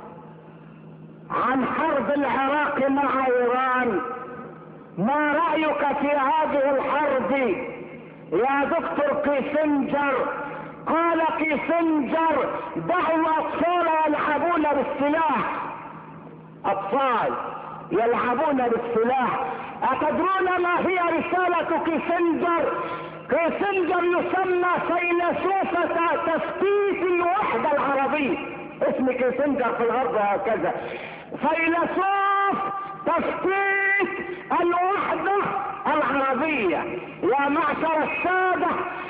S1: عن حرب العراق مع ايران: ما رأيك في هذه الحرب يا دكتور كيسنجر؟ قال كيسنجر دعوا الاطفال يلعبون بالسلاح. اطفال يلعبون بالسلاح. اتدرون ما هي رسالة كيسنجر؟ كيسنجر يسمى فيلسوفة تفتيت الوحدة العربية. اسم كيسنجر في الغرب هكذا، فيلسوف تفتيت الوحدة العربية. يا معشر السادة،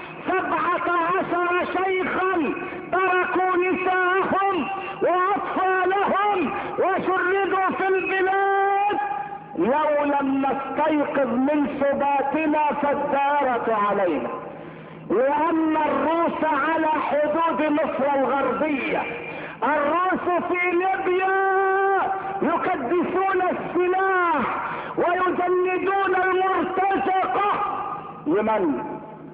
S1: 17 شيخا تركوا نساءهم واطفالهم وشردوا في البلاد. لو لم نستيقظ من سباتنا فالدائرة علينا. لأن الروس على حدود مصر الغربية، الروس في ليبيا يكدسون السلاح ويجندون المرتزقة. لمن؟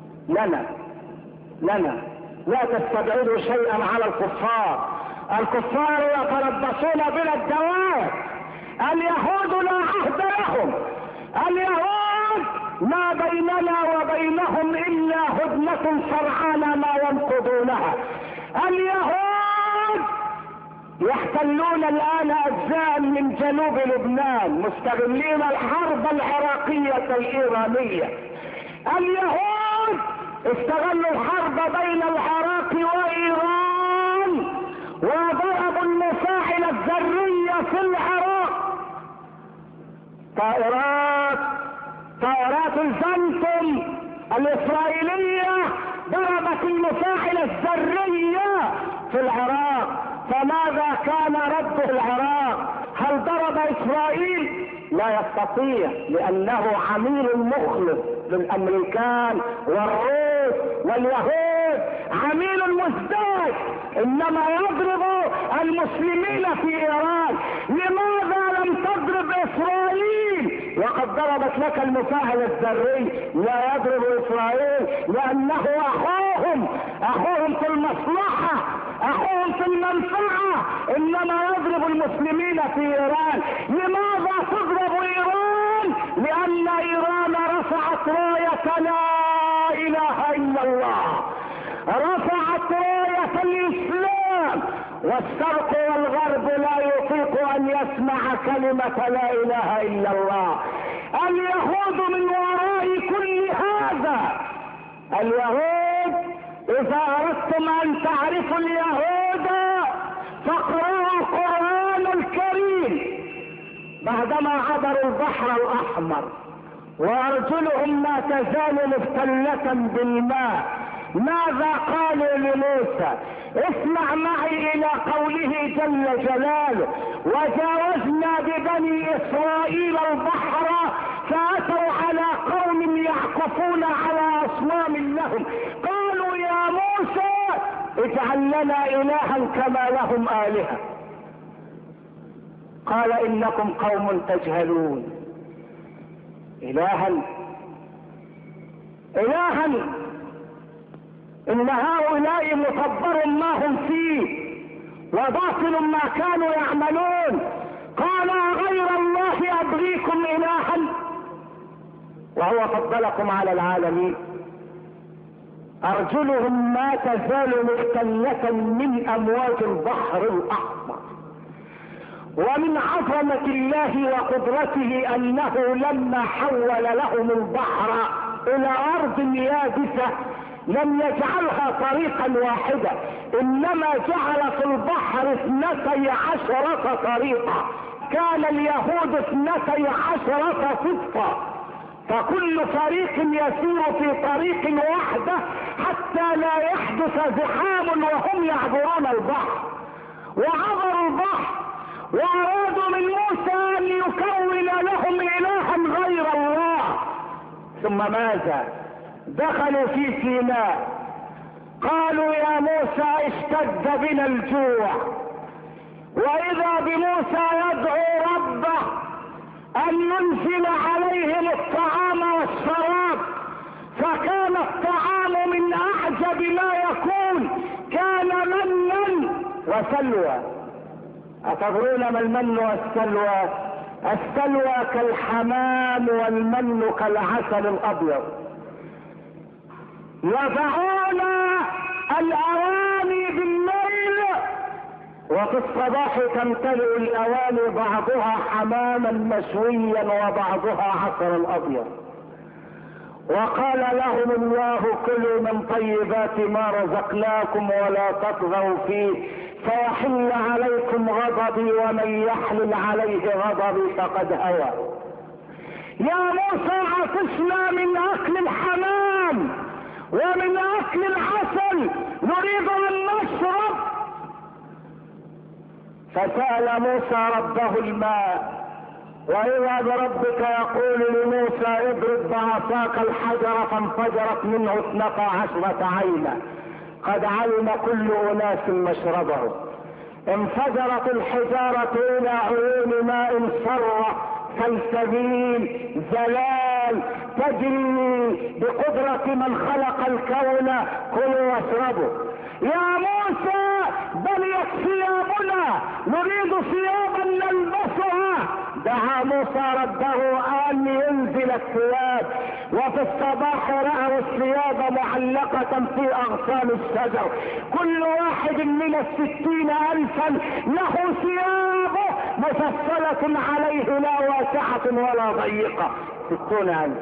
S1: لنا. لا تستبعدوا شيئا على الكفار. الكفار يتربصون بنا الدوائر. اليهود لا عهد لهم. اليهود ما بيننا وبينهم الا هدنة سرعان ما ينقضونها. اليهود يحتلون الان اجزاء من جنوب لبنان مستغلين الحرب العراقية الايرانية. اليهود استغلوا الحرب بين العراق وايران وضربوا المفاعل الذرية في العراق. طائرات الفانتوم الاسرائيلية ضربت المفاعل الذرية في العراق. فماذا كان رد العراق؟ هل ضرب اسرائيل؟ لا يستطيع، لانه عميل مخلص للامريكان والروس واليهود، عميل مزدوج، انما يضرب المسلمين في ايران. لماذا لم تضرب اسرائيل وقد ضربت لك المفاعل الذري؟ لا يضرب اسرائيل لانه اخوهم في المصلحة، اخوهم في المنفعة، انما يضرب المسلمين في ايران. لماذا تضرب ايران؟ لان ايران رفعت راية لا اله الا الله، رفعت راية الاسلام، والشرق والغرب لا يطيق ان يسمع كلمة لا اله الا الله. اليهود من وراء كل هذا. اليهود اذا اردتم ان تعرفوا اليهود فاقرأوا القرآن الكريم. بعدما عبروا البحر الاحمر وارجلهم ما تزال مبتلة بالماء، ماذا قالوا لموسى؟ اسمع معي الى قوله جل جلاله: وجاوزنا ببني اسرائيل البحر فاتوا على قوم يعكفون على اصنام لهم قالوا يا موسى اجعل لنا الها كما لهم الهة. قال انكم قوم تجهلون. الها ان هؤلاء متبر ما هم فيه وباطل ما كانوا يعملون. قال غير الله ابغيكم الها وهو فضلكم على العالمين. ارجلهم ما تزال مختلة من امواج البحر الاحمر. ومن عظمة الله وقدرته انه لما حول لهم البحر الى ارض يابسة لم يجعلها طريقا واحدة، انما جعل في البحر 12 طريقة. كان اليهود 12 صفة، فكل فريق يسير في طريق واحدة حتى لا يحدث زحام وهم يعبرون البحر. وعبروا البحر وارادوا من موسى ان يكون لهم الها غير الله. ثم ماذا؟ دخلوا في سيناء قالوا يا موسى اشتد بنا الجوع، واذا بموسى يدعو ربه ان ينزل عليهم الطعام والشراب، فكان الطعام من اعجب ما يكون، كان منا وسلوى. اتدرون ما المن والسلوى؟ السلوى كالحمام والمن كالعسل الابيض. يضعون الاواني بالليل وفي الصباح تمتلئ الاواني بعضها حماما مشويا وبعضها عسلا ابيض. وقال لهم الله كلوا من طيبات ما رزقناكم ولا تطغوا فيه فيحل عليكم غضبي ومن يحلل عليه غضبي فقد هوى. يا موسى عطشنا من اكل الحمام ومن اكل العسل نريد ان نشرب. فسأل موسى ربه الماء واذا بربك يقول لموسى اضرب بعصاك الحجر فانفجرت منه 12 عينا قد علم كل اناس مشربه. انفجرت الحجارة الى عيون ماء صرة سلسبيل زلال تجري بقدرة من خلق الكون كلوا واشربوا. يا موسى بليت ثيابنا نريد ثيابا نلبسها. دعا موسى ربه ان ينزل الثياب وفي الصباح رأوا الثياب معلقة في اغصان الشجر كل واحد من 60,000 له ثيابه مفصلة عليه لا واسعة ولا ضيقة 60,000.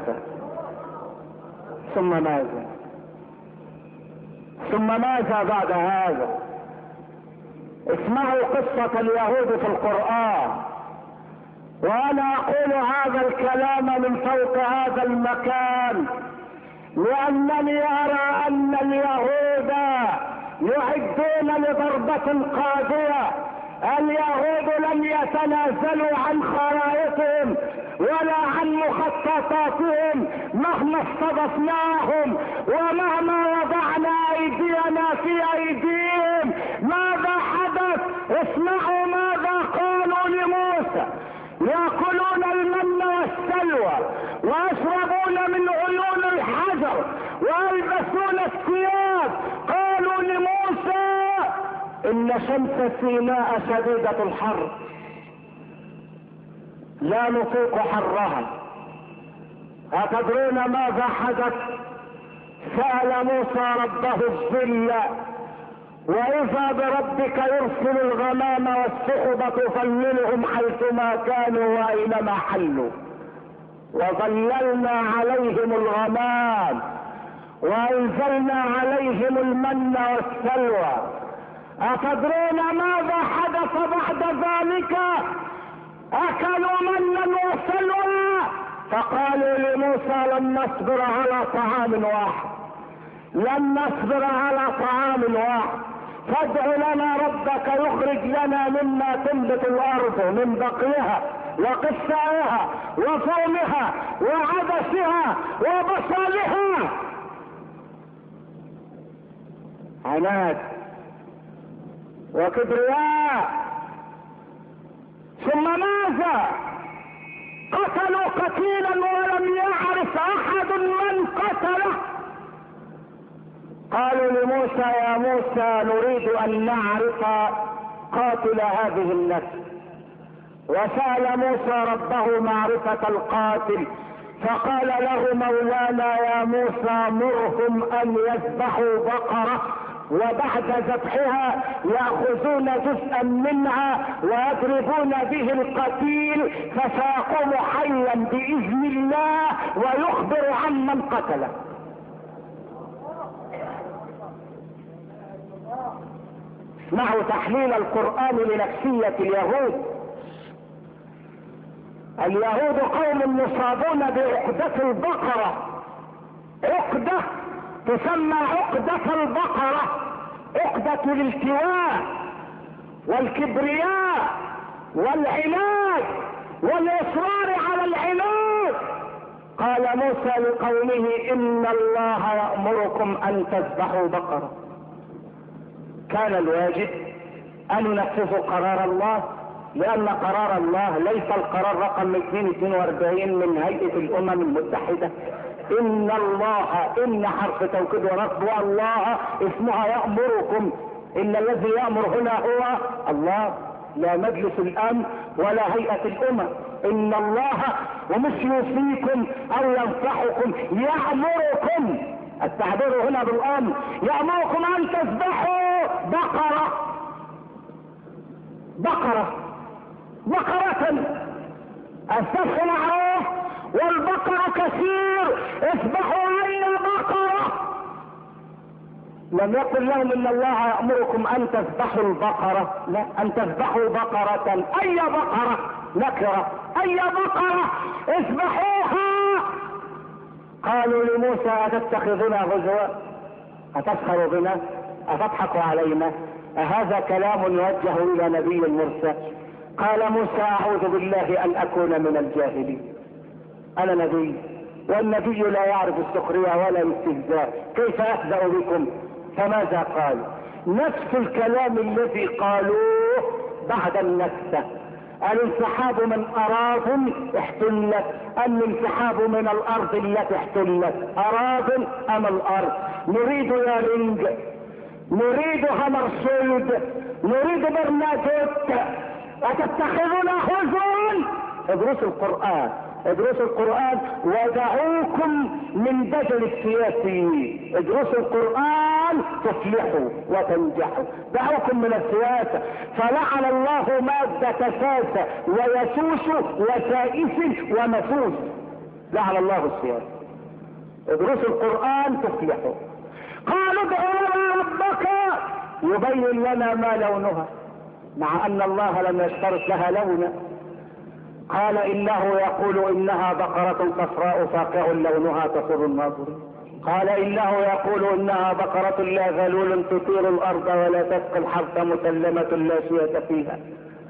S1: ثم ماذا بعد هذا؟ اسمعوا قصة اليهود في القرآن. وانا اقول هذا الكلام من فوق هذا المكان لانني ارى ان اليهود يعدون لضربة قاضية. اليهود لم يتنازلوا عن خرائطهم ولا عن مخططاتهم مهما استضفناهم ومهما وضعنا ايدينا في ايديهم. ماذا حدث؟ اسمعوا ماذا قالوا لموسى. يأكلون المن والسلوى ويشربون من عيون الحجر ويلبسون الثياب. قالوا لموسى ان شمس سيناء شديدة الحر لا نطيق حرها. أتدرون ماذا حدث؟ سأل موسى ربه الظل واذا بربك يرسل الغمام والسحب تظللهم حيثما كانوا واينما حلوا وظللنا عليهم الغمام وانزلنا عليهم المن والسلوى. أتدرون ماذا حدث بعد ذلك؟ اكلوا منا وسلوى فقالوا لموسى لن نصبر على طعام واحد فادع لنا ربك يخرج لنا مما تنبت الارض من بقلها وقثائها وفومها وعدسها وبصلها. عناد وكبرياء. ثم ماذا؟ قتلوا قتيلا ولم يعرف احد من قتله. قالوا لموسى يا موسى نريد ان نعرف قاتل هذه النفس. وسأل موسى ربه معرفة القاتل فقال له مولانا يا موسى مرهم ان يذبحوا بقرة وبعد ذبحها يأخذون جزءا منها ويضربون به القتيل فسيقوم حيا بإذن الله ويخبر عمن قتله. اسمعوا تحليل القرآن لنفسية اليهود. اليهود قوم مصابون بعقدة البقرة. عقدة تسمى عقدة البقرة، عقدة الالتواء والكبرياء والعناد والإصرار على العناد. قال موسى لقومه ان الله يأمركم ان تذبحوا بقرة. كان الواجب ان ينفذوا قرار الله لان قرار الله ليس القرار رقم 242 من هيئة الامم المتحدة. ان الله ان حرف توكيد ونصب الله اسمها يأمركم. ان الذي يأمر هنا هو الله لا مجلس الامن ولا هيئة الامم. ان الله ومش يوصيكم او ينصحكم يأمركم التعبير هنا بالامر، يأمركم ان تذبحوا بقرة الذبح معروف والبقر كثير، اذبحوا اي بقرة. لم يقل لهم ان الله يأمركم ان تذبحوا البقرة، لا، ان تذبحوا بقرة، اي بقرة نكرة، اي بقرة اذبحوها. قالوا لموسى اتتخذنا هزوا، اتسخر بنا، اتضحك علينا، أهذا كلام يوجه الى نبي مرسل؟ قال موسى اعوذ بالله ان اكون من الجاهلين، انا نبي والنبي لا يعرف السخرية ولا الاستهزاء، كيف اهزأ بكم؟ فماذا قال؟ نفس الكلام الذي قالوه بعد النكسة. الانسحاب من اراض احتلت، الانسحاب من الارض التي احتلت، اراض ام الارض؟ نريد يا رينج، نريد همرشيد، نريد برنادوت، اتتخذون هزوا؟ ادرسوا القرآن ودعوكم من دجل السياسيين، ادرسوا القرآن تفلحوا وتنجحوا، دعوكم من السياسة. فلعن الله مادة ساسة ويسوس وسائس ومسوس، لعن الله السياسة. ادرسوا القرآن تفلحوا. قالوا ادعوا لنا ربك يبين لنا ما لونها، مع ان الله لم يشترط لها لونا. قال انه يقول انها بقرة صفراء فاقع لونها تسر الناظرين. قال انه يقول انها بقرة لا ذلول تثير الارض ولا تسقي الحرث مسلمة لا شية فيها.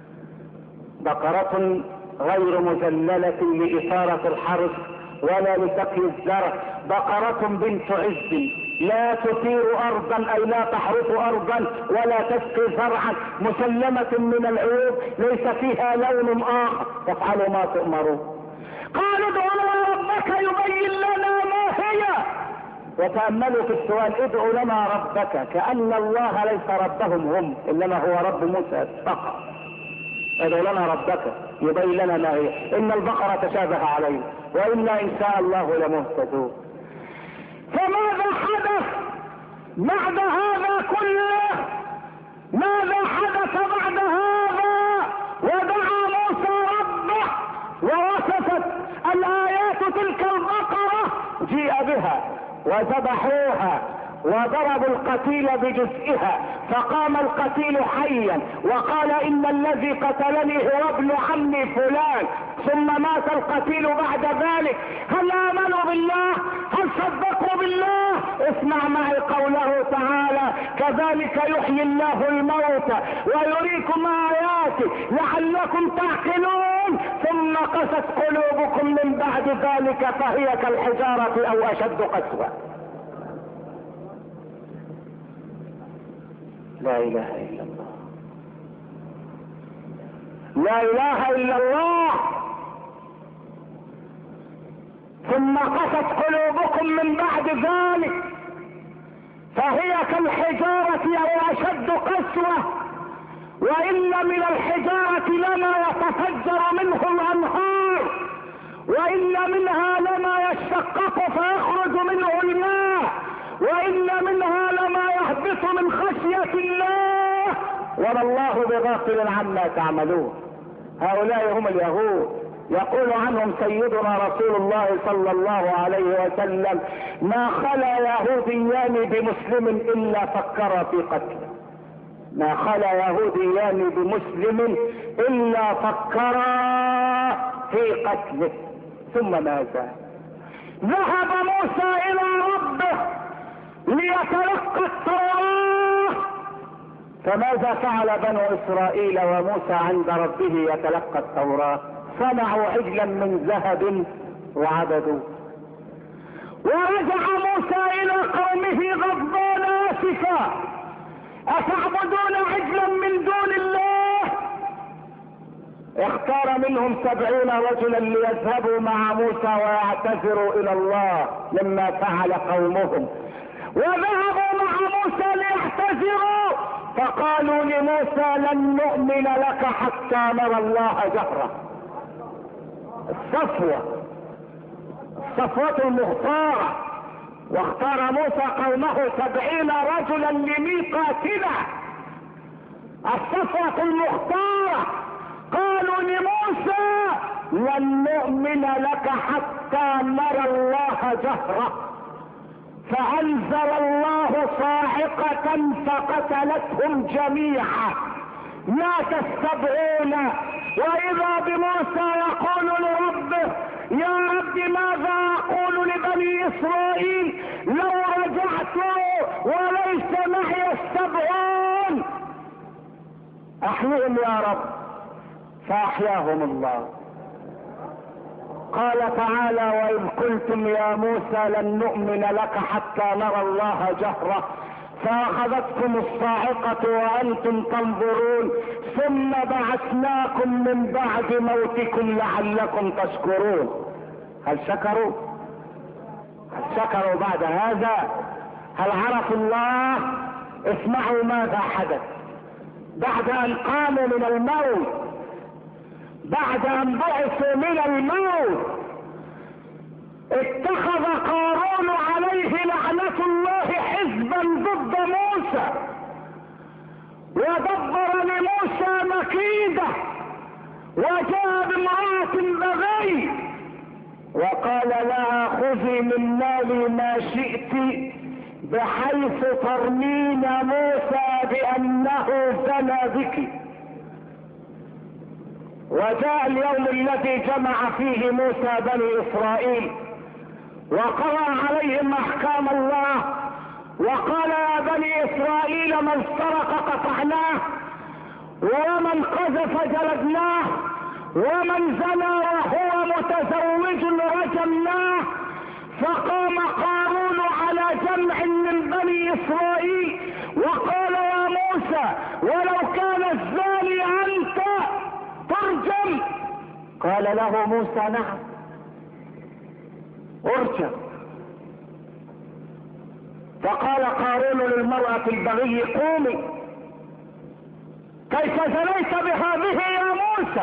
S1: بقرة غير مذللة لإثارة الحرث ولا لسقي الزرع، بقرة بنت عز لا تثير ارضا اي لا تحرث ارضا ولا تسقي زرعا، مسلمة من العيوب ليس فيها لون اخر، تفعلوا ما تؤمرون. قالوا ادعوا لنا ربك يبين لنا ما هي. وتأملوا في السؤال، ادعوا لنا ربك، كأن الله ليس ربهم هم انما هو رب موسى فقط. ادعوا لنا ربك يبين لنا ما هي، ان البقرة تشابه علينا وإنا إن شاء الله لمهتدون. فماذا حدث بعد هذا كله؟ ماذا حدث بعد هذا؟ ودعا موسى ربه ووصفت الآيات تلك البقرة، جيء بها وذبحوها وضربوا القتيل بجزئها، فقام القتيل حيا وقال ان الذي قتلني هو ابن عمي فلان، ثم مات القتيل بعد ذلك. هل امنوا بالله؟ هل صدقوا بالله؟ اسمع معي قوله تعالى: كذلك يحيي الله الموتى ويريكم اياته لعلكم تعقلون، ثم قست قلوبكم من بعد ذلك فهي كالحجارة او اشد قسوة. لا اله الا الله، لا اله الا الله. ثم قست قلوبكم من بعد ذلك فهي كالحجارة او اشد قسوة، وان من الحجارة لما يتفجر منه الانهار، وان منها لما يشقق فيخرج منه الماء، وان منها لما يهبط من خشية الله، وما الله بغافل عما تعملون. هؤلاء هم اليهود، يقول عنهم سيدنا رسول الله صلى الله عليه وسلم: ما خلا يهوديان بمسلم الا فكر في قتله. ما خلا يهوديان بمسلم الا فكرا في قتله. ثم ماذا؟ ذهب موسى الى ربه ليتلقى التوراة. فماذا فعل بنو اسرائيل وموسى عند ربه يتلقى التوراة؟ صنعوا عجلا من ذهب وعبدوه. ورجع موسى الى قومه غضبان اسفا: اتعبدون عجلا من دون الله؟ اختار منهم 70 رجلا ليذهبوا مع موسى ويعتذروا الى الله مما فعل قومهم، وذهبوا مع موسى ليعتذروا، فقالوا لموسى: لن نؤمن لك حتى نرى الله جهرة. الصفوة المختارة واختار موسى قومه 70 رجلا لميقاتنا، الصفوة المختارة. قالوا لموسى لن نؤمن لك حتى نرى الله جهرة، فأنزل الله صاعقة فقتلتهم جميعا لا تستبعون. وإذا بموسى يقول لربه يا رب ماذا أقول لبني إسرائيل لو رجعت وليس معي السبعون؟ أحيهم يا رب، فأحياهم الله. قال تعالى وإذ قلتم يا موسى لن نؤمن لك حتى نرى الله جهرة فأخذتكم الصاعقة وأنتم تنظرون ثم بعثناكم من بعد موتكم لعلكم تشكرون. هل شكروا؟ هل شكروا بعد هذا؟ هل عرفوا الله؟ اسمعوا ماذا حدث بعد أن قاموا من الموت، بعد أن بعثوا من الموت. اتخذ قارون عليه لعنة الله حزبا ضد موسى، ودبر لموسى مكيدة، وجاء بامرأة بغي وقال لها خذي من مالي ما شئت، بحيث ترمين موسى بأنه زنى بك. وجاء اليوم الذي جمع فيه موسى بني إسرائيل وقرأ عليهم أحكام الله وقال يا بني إسرائيل من سرق قطعناه، ومن قذف جلدناه، ومن زنى وهو متزوج رجمناه. فقام قارون على جمع من بني إسرائيل وقال يا موسى ولو كان الزاني أنت ترجم. قال له موسى نعم ارجم. فقال قارون للمرأة البغي قومي، كيف زنيت بهذه يا موسى؟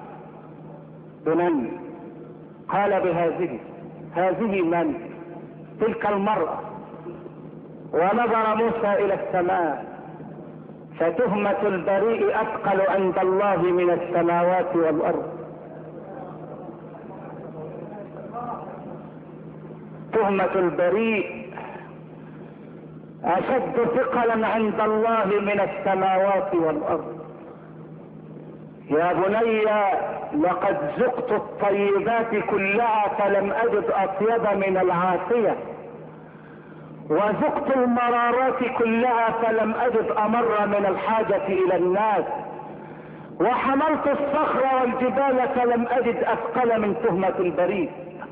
S1: بمن؟ قال بهذه. هذه من؟ تلك المرأة. ونظر موسى الى السماء، فتهمة البريء اثقل عند الله من السماوات والارض. تهمة البريء اشد ثقلا عند الله من السماوات والارض. يا بني لقد ذقت الطيبات كلها فلم اجد اطيب من العافية، وذقت المرارات كلها فلم اجد امر من الحاجة الى الناس، وحملت الصخر والجبال فلم اجد اثقل من تهمة البريء.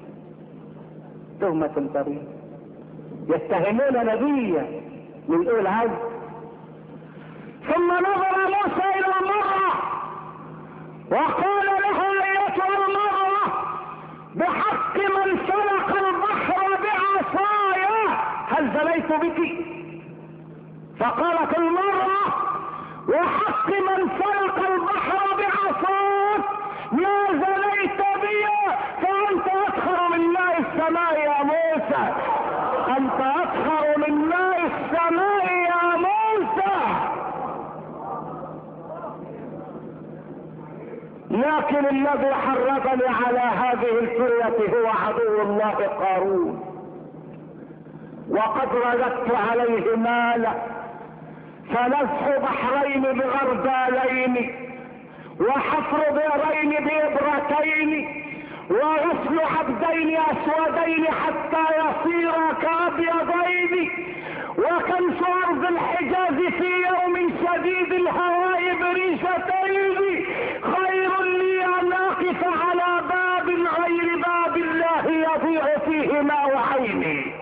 S1: تهمة البريء. يتهمون نبيا من اولي العزم. ثم نظر موسى الى المرأة وقال لها ايتها المرأة بحق من سلق البحر بعصايا هل زنيت بك؟ فقالت المرأة وحق من سلق البحر بعصاك ما زنيت بي، فانت اكثر من ماء السماء يا موسى، انت اكثر من ماء السماء يا موسى. لكن الذي حرضني على هذه الفرية هو عدو الله قارون، وقد رددت عليه ماله، فنزح بحرين بغربالين، وحفر بئرين بإبرتين، وغسل عبدين أسودين حتى يصيرا كأبيضين، وكنس أرض الحجاز في يوم شديد الهواء بريشتين، خير لي أن أقف على باب غير باب الله يضيع فيه ماء عيني.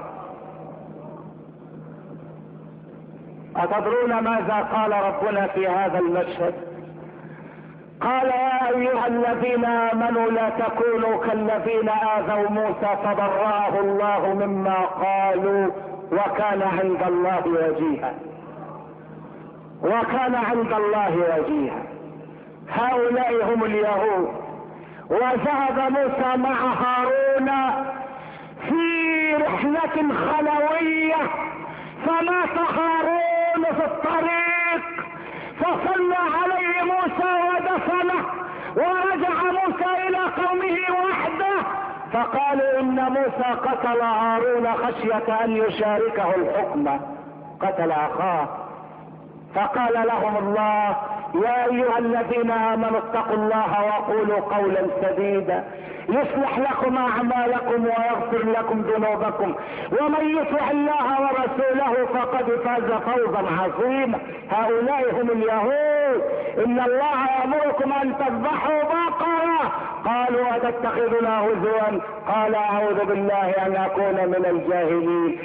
S1: أتدرون ماذا قال ربنا في هذا المشهد؟ قال يا أيها الذين آمنوا لا تكونوا كالذين آذوا موسى فبرأه الله مما قالوا وكان عند الله وجيها. وكان عند الله وجيها. هؤلاء هم اليهود. وذهب موسى مع هارون في رحلة خلوية، فمات هارون في الطريق، فصلى عليه موسى ودفنه، ورجع موسى الى قومه وحده، فقالوا ان موسى قتل هارون خشية ان يشاركه الحكم، قتل اخاه. فقال لهم الله: يا ايها الذين امنوا اتقوا الله وقولوا قولا سديدا يصلح لكم اعمالكم ويغفر لكم ذنوبكم، ومن يطع الله ورسوله فقد فاز فوزا عظيما. هؤلاء هم اليهود. ان الله يامركم ان تذبحوا بقرة، قالوا اتتخذنا هزوا؟ قال اعوذ بالله ان اكون من الجاهلين.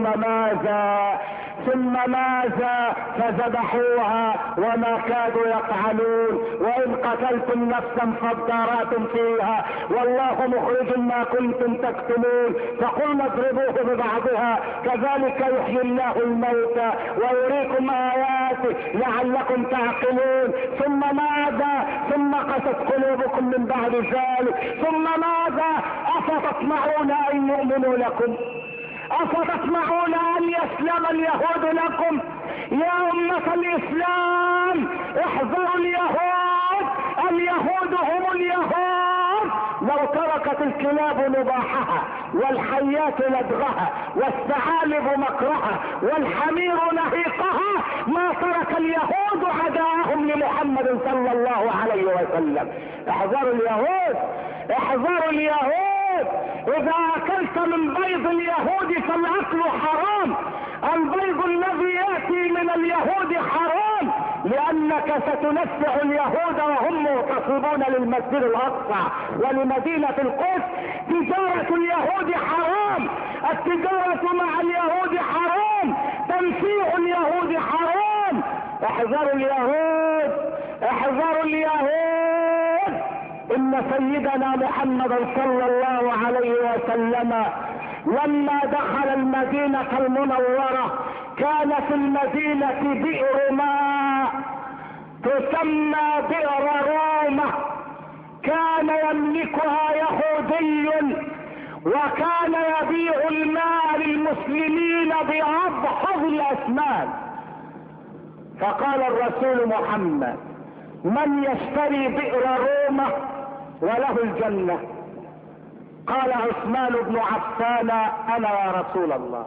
S1: ثم ماذا فذبحوها وما كادوا يفعلون، وان قتلتم نفسا فادارأتم فيها والله مخرج ما كنتم تكتمون، فقلنا اضربوه ببعضها كذلك يحيي الله الموتى ويريكم اياته لعلكم تعقلون. ثم ماذا؟ ثم قست قلوبكم من بعد ذلك. ثم ماذا؟ افتطمعون ان يؤمنوا لكم؟ افتطمعون ان يسلم اليهود لكم؟ يا امة الاسلام احذروا اليهود، اليهود هم اليهود. لو تركت الكلاب نباحها والحيات لدغها والثعالب مكرها والحمير نهيقها ما ترك اليهود عداءهم لمحمد صلى الله عليه وسلم. احذروا اليهود، احذروا اليهود. اذا اكلت من بيض اليهود فالاكل حرام. البيض الذي ياتي من اليهود حرام، لانك ستنفع اليهود وهم مغتصبون للمسجد الاقصى ولمدينة القدس. تجارة اليهود حرام، التجارة مع اليهود حرام، تنفيع اليهود حرام. احذروا اليهود، احذروا اليهود. ان سيدنا محمد صلى الله عليه وسلم لما دخل المدينة المنورة كان في المدينة بئر ماء تسمى بئر رومة، كان يملكها يهودي، وكان يبيع الماء للمسلمين بأبخذ الأثمان. فقال الرسول محمد: من يشتري بئر رومة وله الجنة؟ قال عثمان بن عفان: انا يا رسول الله.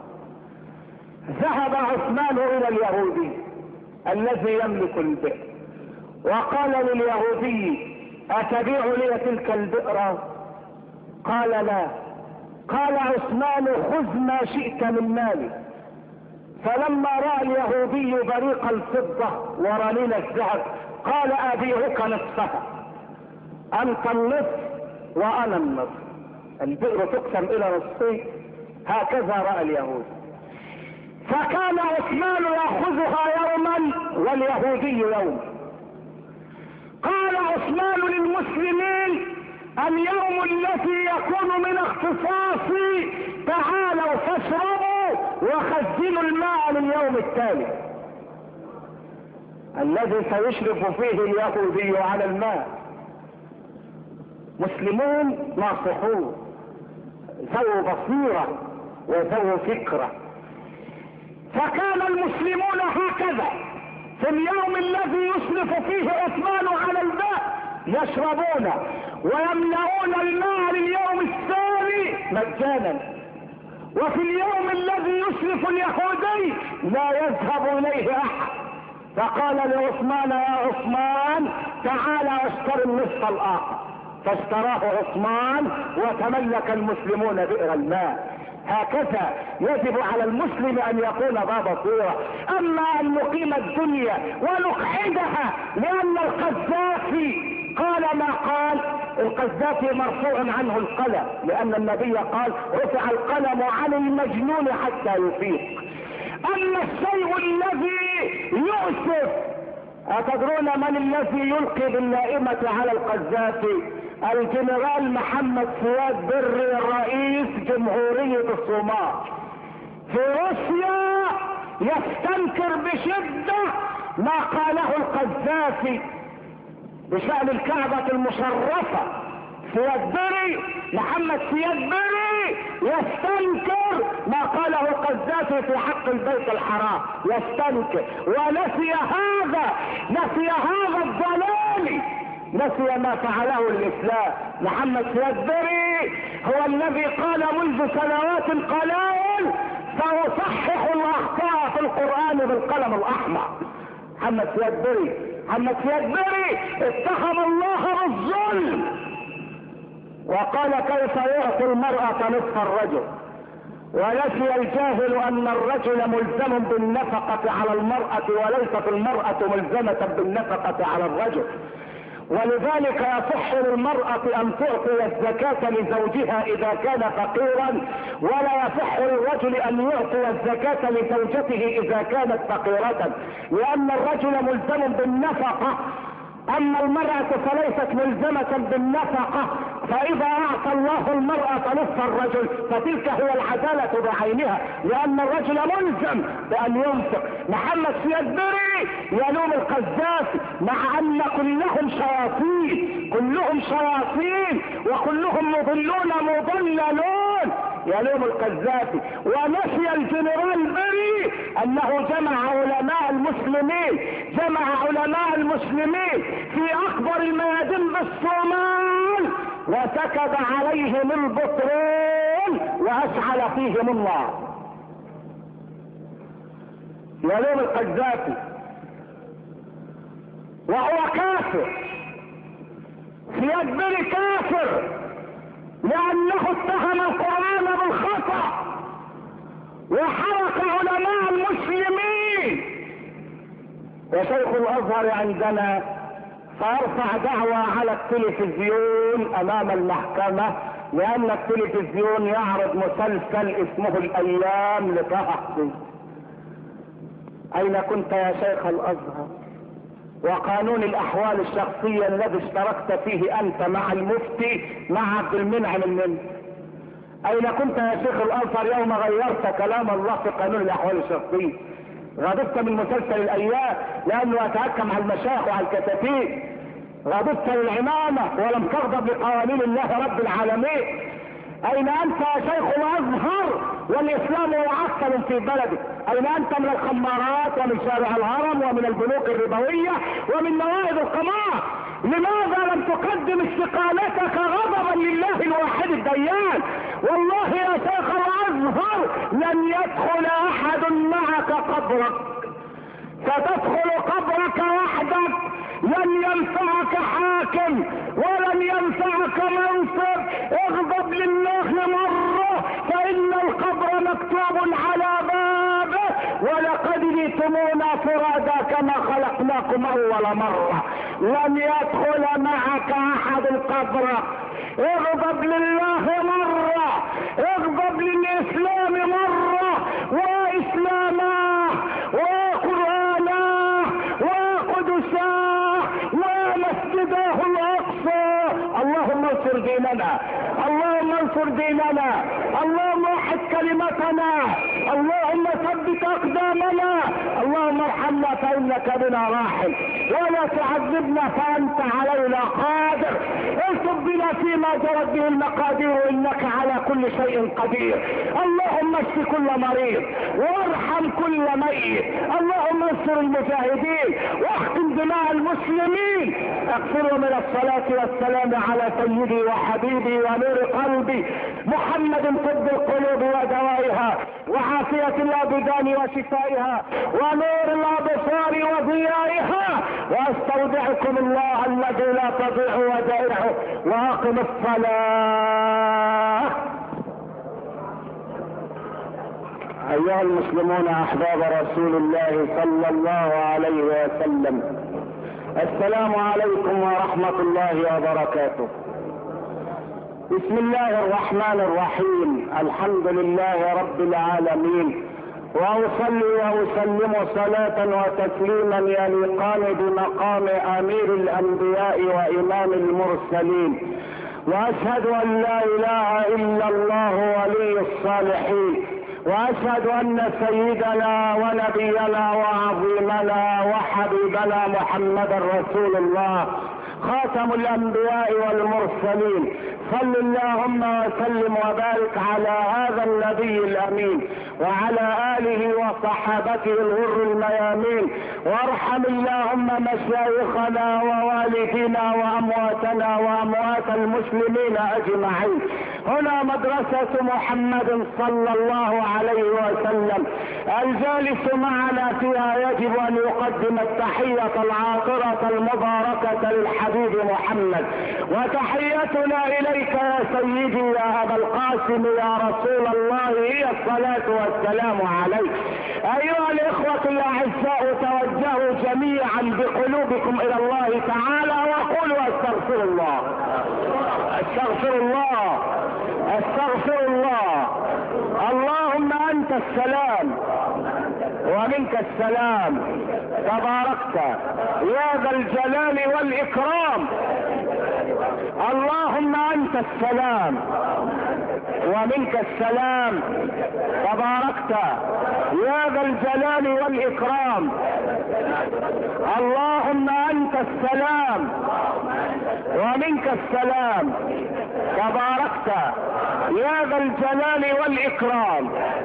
S1: ذهب عثمان الى اليهودي الذي يملك البئر وقال لليهودي: اتبيع لي تلك البئر؟ قال: لا. قال عثمان: خذ ما شئت من مالي. فلما راى اليهودي بريق الفضة ورنين الذهب قال: ابيعك نصفها، انت النصف وانا النصف، البئر تقسم الى نصفين. هكذا راى اليهود. فكان عثمان ياخذها يوما واليهودي يوم. قال عثمان للمسلمين: اليوم الذي يكون من اختصاصي تعالوا فاشربوا وخزنوا الماء لليوم التالي. الذي سيشرف فيه اليهودي على الماء. مسلمون ناصحون ذو بصيرة وذو فكرة. فكان المسلمون هكذا في اليوم الذي يشرف فيه عثمان على الماء يشربون ويملؤون الماء لليوم الثاني مجانا، وفي اليوم الذي يشرف اليهودي لا يذهب اليه احد. فقال لعثمان: يا عثمان تعال اشتري النصف الاخر. فاشتراه عثمان وتملك المسلمون بئر الماء. هكذا يجب على المسلم ان يكون ذا بصيرة. اما ان نقيم الدنيا ونقعدها لان القذافي قال ما قال، القذافي مرفوع عنه القلم لان النبي قال: رفع القلم عن المجنون حتى يفيق. اما الشيء الذي يؤسف، اتدرون من الذي يلقي باللائمة على القذافي؟ الجنرال محمد فؤاد بري رئيس جمهورية الصومال. في روسيا يستنكر بشدة ما قاله القذافي بشأن الكعبة المشرفة سياد بري، محمد سياد بري يستنكر ما قاله القذافي في حق البيت الحرام، يستنكر ونسي هذا الضلال، نسي ما فعله الاسلام. محمد سياد بري هو الذي قال منذ سنوات قلائل سأصحح الاخطاء في القرآن بالقلم الاحمر. محمد سياد بري اتهم الله بالظلم وقال كيف يعطي المرأة نصف الرجل، ونسي الجاهل ان الرجل ملزم بالنفقة على المرأة وليست المرأة ملزمة بالنفقة على الرجل، ولذلك يصح للمرأة ان تعطي الزكاة لزوجها اذا كان فقيرا، ولا يصح للرجل ان يعطي الزكاة لزوجته اذا كانت فقيرة، لان الرجل ملزم بالنفقة اما المرأة فليست ملزمة بالنفقة، فاذا اعطى الله المرأة نصف الرجل فتلك هي العدالة بعينها، لان الرجل ملزم بان ينفق. محمد سياد بري يلوم القذافي مع ان كلهم شياطين وكلهم مضللون، يلوم القذافي. ونسي الجنرال بري انه جمع علماء المسلمين في اكبر الميادين بالصومال وسكب عليهم البترول واشعل فيهم النار. يلوم القذافي وهو كافر، سياد بري كافر لانه اتهم القرآن بالخطأ وحرق علماء المسلمين. وشيخ الازهر عندنا فارفع دعوى على التلفزيون امام المحكمة لان التلفزيون يعرض مسلسل اسمه الايام لطه حسين. اين كنت يا شيخ الازهر وقانون الاحوال الشخصية الذي اشتركت فيه انت مع المفتي مع عبد المنعم المني؟ اين كنت يا شيخ الازهر يوم غيرت كلام الله في قانون الاحوال الشخصية؟ غضبت من مسلسل الايام لانه يتحكم على المشايخ وعلى الكتاتيب، غضبت للعمامة ولم تغضب لقوانين الله رب العالمين. اين انت يا شيخ الازهر والاسلام معطل في بلدك؟ اين انت من الخمارات ومن شارع الهرم ومن البنوك الربوية ومن موائد القمار؟ لماذا لم تقدم استقالتك غضبا لله الواحد الديان؟ والله يا شيخ الازهر لن يدخل احد معك قبرك، ستدخل قبرك وحدك، لن ينفعك حاكم ولن ينفعك منصب. اغضب لله مرة فإن القبر مكتوب على بابه ولقد جئتمونا فرادا كما خلقناكم أول مرة، لن يدخل معك أحد القبر. اغضب لله مرة، اغضب للإسلام مرة، وإسلامه وقرآنه وقدساه ومسجده الأقصى. اللهم انصر ديننا، اللهم انصر ديننا، اللهم وحد كلمتنا، اللهم ثبت أقدامنا، اللهم ارحمنا فإنك بنا راحم ولا تعذبنا فأنت علينا قادر. الطب بنا فيما جرت به المقادير إنك على كل شيء قدير. اللهم اشف كل مريض وارحم كل ميت، اللهم انصر المجاهدين واختم دماء المسلمين. اغفروا من الصلاة والسلام على سيدي وحبيبي ونور قلبي محمد طب القلوب ودوائها وعافية الابدان وشفائها ونور الابصار وضيائها، واستودعكم الله الذي لا تضيع ودائعه، واقم الصلاة. ايها المسلمون احباب رسول الله صلى الله عليه وسلم، السلام عليكم ورحمة الله وبركاته. بسم الله الرحمن الرحيم، الحمد لله رب العالمين، واصلي واسلم صلاة وتسليما يليقان بمقام امير الانبياء وامام المرسلين، واشهد ان لا اله الا الله ولي الصالحين، واشهد ان سيدنا ونبينا وعظيمنا وحبيبنا محمدا رسول الله خاتم الانبياء والمرسلين. صل اللهم وسلم وبارك على هذا النبي الامين وعلى اله وصحابته الغر الميامين، وارحم اللهم مشايخنا ووالدينا وامواتنا واموات المسلمين اجمعين. هنا مدرسة محمد صلى الله عليه وسلم، الجالس معنا فيها يجب ان يقدم التحية العاطرة المباركة للحبيب محمد، وتحيتنا اليك يا سيدي يا ابا القاسم يا رسول الله هي الصلاة والسلام عليك. ايها الاخوة الاعزاء، توجهوا جميعا بقلوبكم الى الله تعالى وقولوا استغفر الله استغفر الله استغفر الله. اللهم انت السلام ومنك السلام، تباركت يا ذا الجلال والاكرام. اللهم انت السلام ومنك السلام، تباركت يا ذا الجلال والاكرام. اللهم انت السلام ومنك السلام، تباركت يا ذا الجلال والاكرام.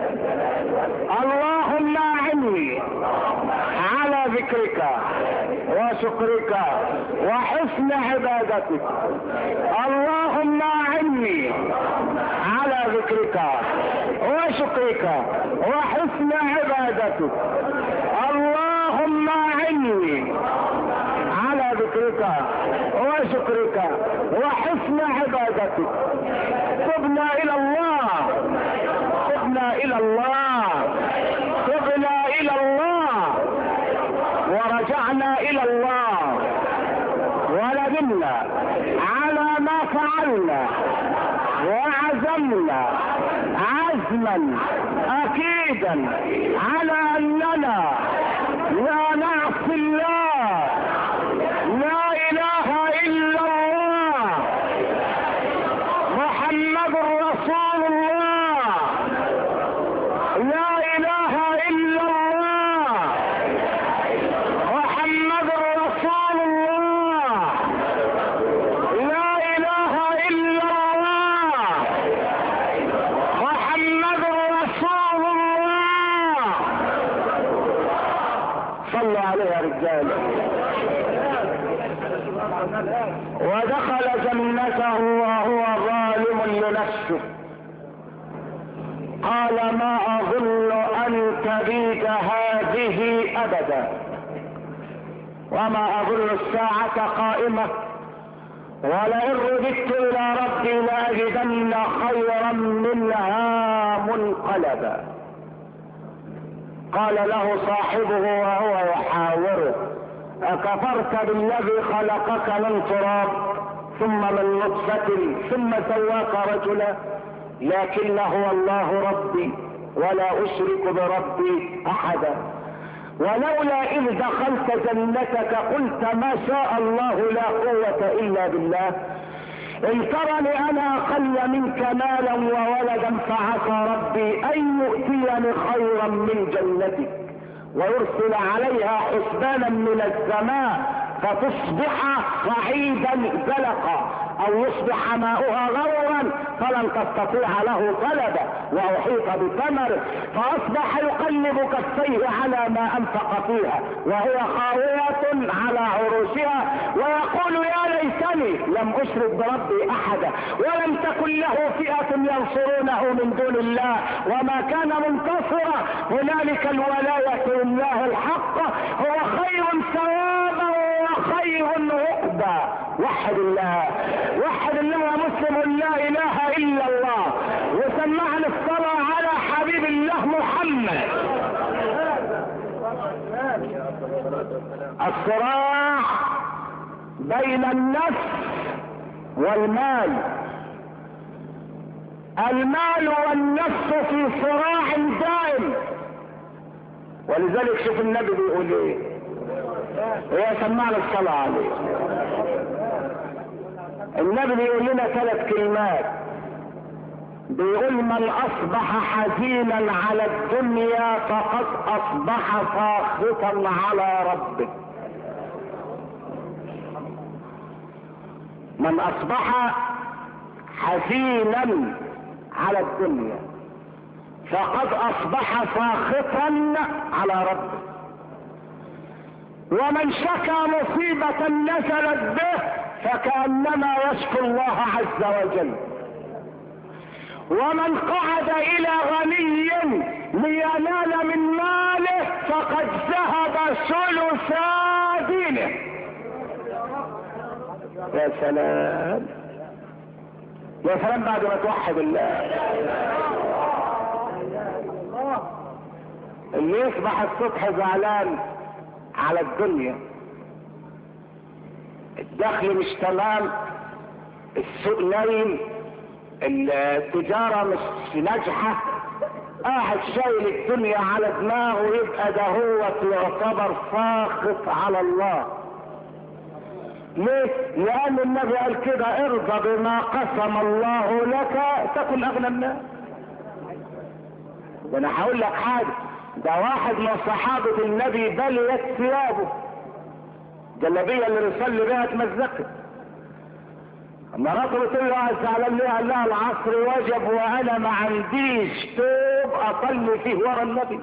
S1: اللهم اعني على ذكرك وشكرك وحسن عبادتك. اللهم اعني على ذكرك وشكرك وحسن عبادتك. اللهم اعني على ذكرك وشكرك وحسن عبادتك. تبنا الى الله تبنا الى الله تبنا الى الله ورجعنا الى الله، وندمنا على ما فعلنا وعزمنا عزما اكيدا على اننا لا نعصي الله. لا اله الا الله محمد رسول الله. لا اله الا الله محمد رسول الله. لا اله الا الله محمد رسول الله. صلوا عليه يا رجال. ودخل جنته وهو ظالم لنفسه، قال ما اظن ان تبيد هذه ابدا، وما اظن الساعة قائمة، ولئن رددت الى ربي لاجدن خيرا منها منقلبا. قال له صاحبه وهو يحاوره اكفرت بالذي خلقك من تراب ثم من نطفة ثم سواك رجلا؟ لكن هو الله ربي ولا اشرك بربي احدا. ولولا اذ دخلت جنتك قلت ما شاء الله لا قوة الا بالله. ان ترني انا اقل منك مالا وولدا فعسى ربي ان يؤتيني خيرا من جنتك ويرسل عليها حسبانا من السماء فتصبح صعيدا زلقا، او يصبح ماؤها غورا فلن تستطيع له طلبا، واحيط بثمره فاصبح يقلب كفيه على ما انفق فيها وهي خاوية على عروشها، ويقول يا ليتني لم اشرك بربي احدا ولم تكن له فئة ينصرونه من دون الله وما كان منتصرا. هنالك الولاية لله الحق، هو خير ثوابا وخير عقبا. وحد الله وحد الله يا مسلم، لا اله الا الله، وسمعنا الصلاة على حبيب الله محمد. الصراع بين النفس والمال، المال والنفس في صراع دائم. ولذلك شوف النبي بيقول ايه، هي سمعنا الصلاة عليه. النبي بيقول لنا 3 كلمات، بيقول من اصبح حزينا على الدنيا فقد اصبح ساخطا على ربه. من اصبح حزينا على الدنيا فقد اصبح ساخطا على ربه، ومن شكى مصيبة نزلت به فكأنما يشكو الله عز وجل، ومن قعد الى غني لينال من ماله فقد ذهب ثلثا دينه. يا سلام يا سلام بعد ما توحد الله. اللي يصبح الصبح زعلان على الدنيا، الدخل مش تمام، السوق نايم، التجارة مش ناجحة، قاعد شايل الدنيا على دماغه، يبقى ده هو يعتبر ساخط على الله. ليه؟ لأن النبي قال كده: ارضى بما قسم الله لك تكن أغنى الناس. ده أنا هقول لك حاجة، ده واحد من صحابة النبي بليت ثيابه، جلابية اللي بيصلي بيها اتمزقت. مراته بتقول له: زعلان ليه؟ قال لها: العصر وجب وانا ما عنديش ثوب اصلي فيه ورا النبي.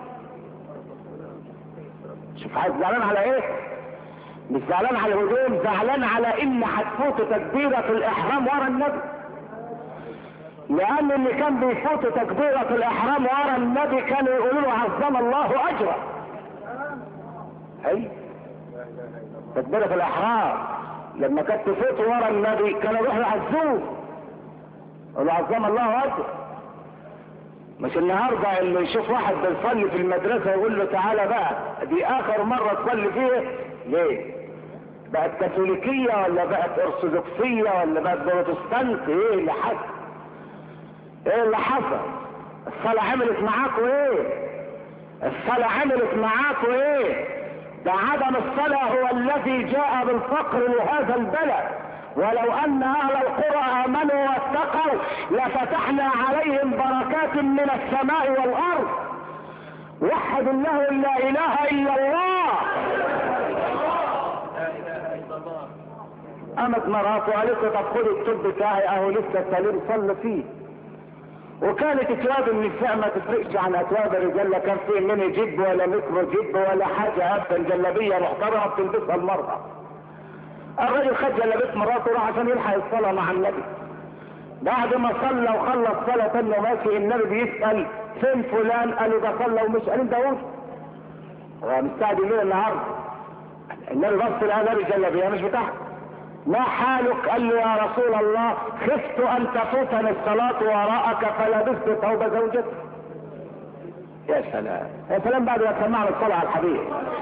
S1: شوف عايز زعلان على ايه؟ مش زعلان على الهدوم، زعلان على ان هتفوت تكبيرة الاحرام ورا النبي، لان اللي كان بيفوت تكبيرة الاحرام ورا النبي كانوا يقولوا له: عظم الله اجره. اي تكبيرة الاحرام لما كانت تفوت ورا النبي كانوا يروحوا يعزوه، يقولوا: عظم الله اجره. مش النهارده اللي يشوف واحد بيصلي في المدرسه يقول له: تعالى بقى دي اخر مره تصلي فيها. ليه؟ بقت كاثوليكيه ولا بقت ارثوذكسيه ولا بقت بروتستانت؟ ايه اللي حصل؟ ايه اللي حصل؟ الصلاه عملت معاكوا ايه؟ الصلاه عملت معاكوا ايه؟ ده عدم الصلاه هو الذي جاء بالفقر لهذا البلد. ولو ان اهل القرى امنوا واتقوا لفتحنا عليهم بركات من السماء والارض. وحد الله لا اله الا الله. قامت مراته قالت له: طب خد التوب بتاعي اهو لسه سليم صلي فيه. وكانت اتواب النساء ما تفرقش عن اتواب الرجال، لا كان فيه ميني جيب ولا ميكرو جيب ولا حاجه ابدا، جلابيه محترمه بتلبسها المراه. الراجل خد جلابيه مراته راح عشان يلحق الصلاه مع النبي. بعد ما صلى وخلص صلاه تانية ماشي، النبي بيسال: فين فلان؟ قالوا: ده صلى ومش. قال: ده هو مستعجل ليه النهارده؟ النبي بص لقى لابس جلابيه مش بتاعته. ما حالك؟ قال له: يا رسول الله خفت ان تفوتني الصلاه وراءك فلبست ثوب زوجتي. يا سلام يا سلام بعد ما سمعنا الصلاه على الحبيب.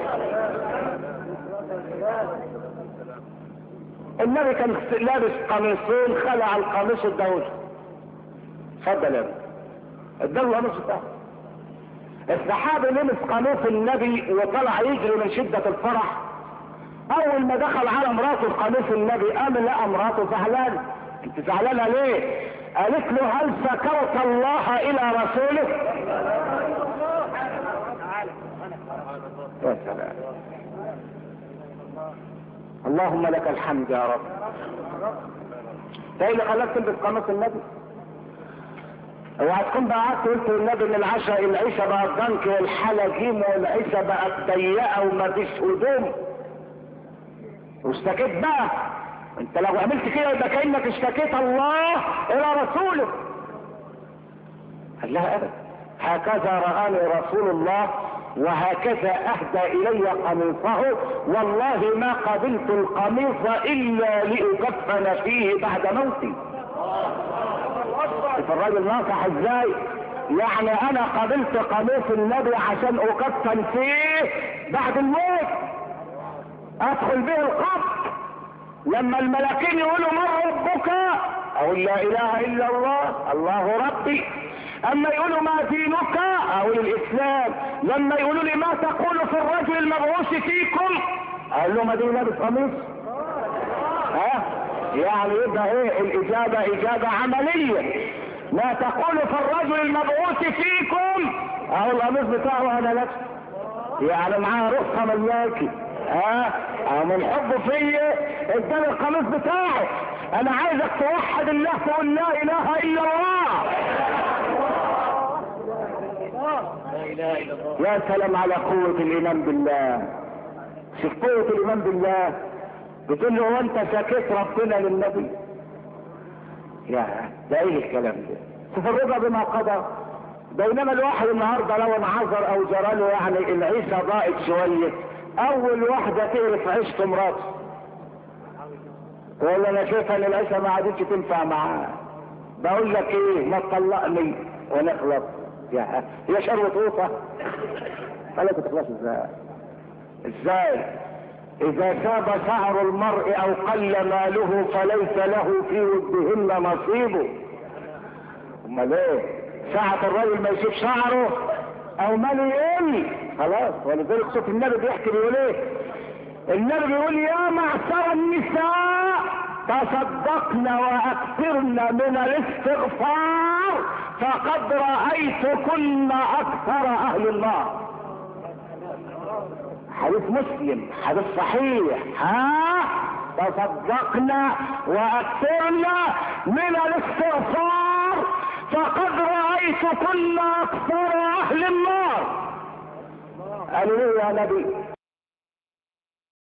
S1: النبي كان لابس قميصين، خلع القميص اداهوله. اتفضل يا ابني، اداله القميص بتاعه. الصحابي لبس قميص النبي وطلع يجري من شده الفرح. اول ما دخل على مراته القميص النبي قام لقى مراته زعلانه. انت زعلانه ليه؟ قالت له: هل شكرت الله الى رسوله؟ يا سلام، اللهم لك الحمد يا رب. ده اللي خلاك تلبس قميص النبي؟ اوعى تكون بقى قعدت قلت للنبي ان العيشه بقت ضنك والحلاجيم والعيشه بقت ضيقه ومفيش هدوم واشتكيت بقى. انت لو عملت كده يبقى كانك اشتكيت الله الى رسوله. قال لها: ابدا، هكذا رآني رسول الله وهكذا اهدى الي قميصه، والله ما قبلت القميص الا لاكفن فيه بعد موتي. الراجل ناصح ازاي؟ يعني انا قبلت قميص النبي عشان اكفن فيه بعد الموت، ادخل به القبر. لما الملاكين يقولوا: من ربك؟ اقول: لا اله الا الله، الله ربي. اما يقولوا: ما دينك؟ اقول: الاسلام. لما يقولوا لي: ما تقول في الرجل المبعوث فيكم؟ اقول له: ما دين لابس قميص. يعني يبقى ايه الاجابه؟ اجابه عمليه. ما تقول في الرجل المبعوث فيكم؟ اهو القميص بتاعه انا لابسه، يعني معاه رخصه ملاكي. من حبه فيا اداني القميص بتاعه. انا عايزك توحد الله، تقول لا اله الا الله. يا سلام على قوة الايمان بالله. شوف قوة الايمان بالله، بتقول له وانت ساكت ربنا للنبي؟ يا ده ايه الكلام ده؟ شوف الرضا بما قضى. بينما الواحد النهارده لو انعذر او جرى له يعني العيشه ضاقت شويه، اول واحده تعرف عيشه مراته تقول انا شايفه ان العيشه ما عادتش تنفع معاه، بقول لك ايه، ما تطلقني ونخلص. يا هي شروه قوطه قال لك تخلص ازاي؟ ازاي؟ اذا شاب شعر المرء او قل ماله فليس له في ودهن نصيبه. امال ايه؟ ساعة الراجل ما يشوف شعره او ماله يقل خلاص. ولذلك شوف النبي بيحكي بيقول ايه؟ النبي بيقول يا معشر النساء تصدقن واكثرن من الاستغفار فقد رأيتكن اكثر اهل النار. حديث مسلم، حديث صحيح. تصدقن واكثرن من الاستغفار فقد رأيتكن اكثر اهل النار. قالوا ليه يا نبي؟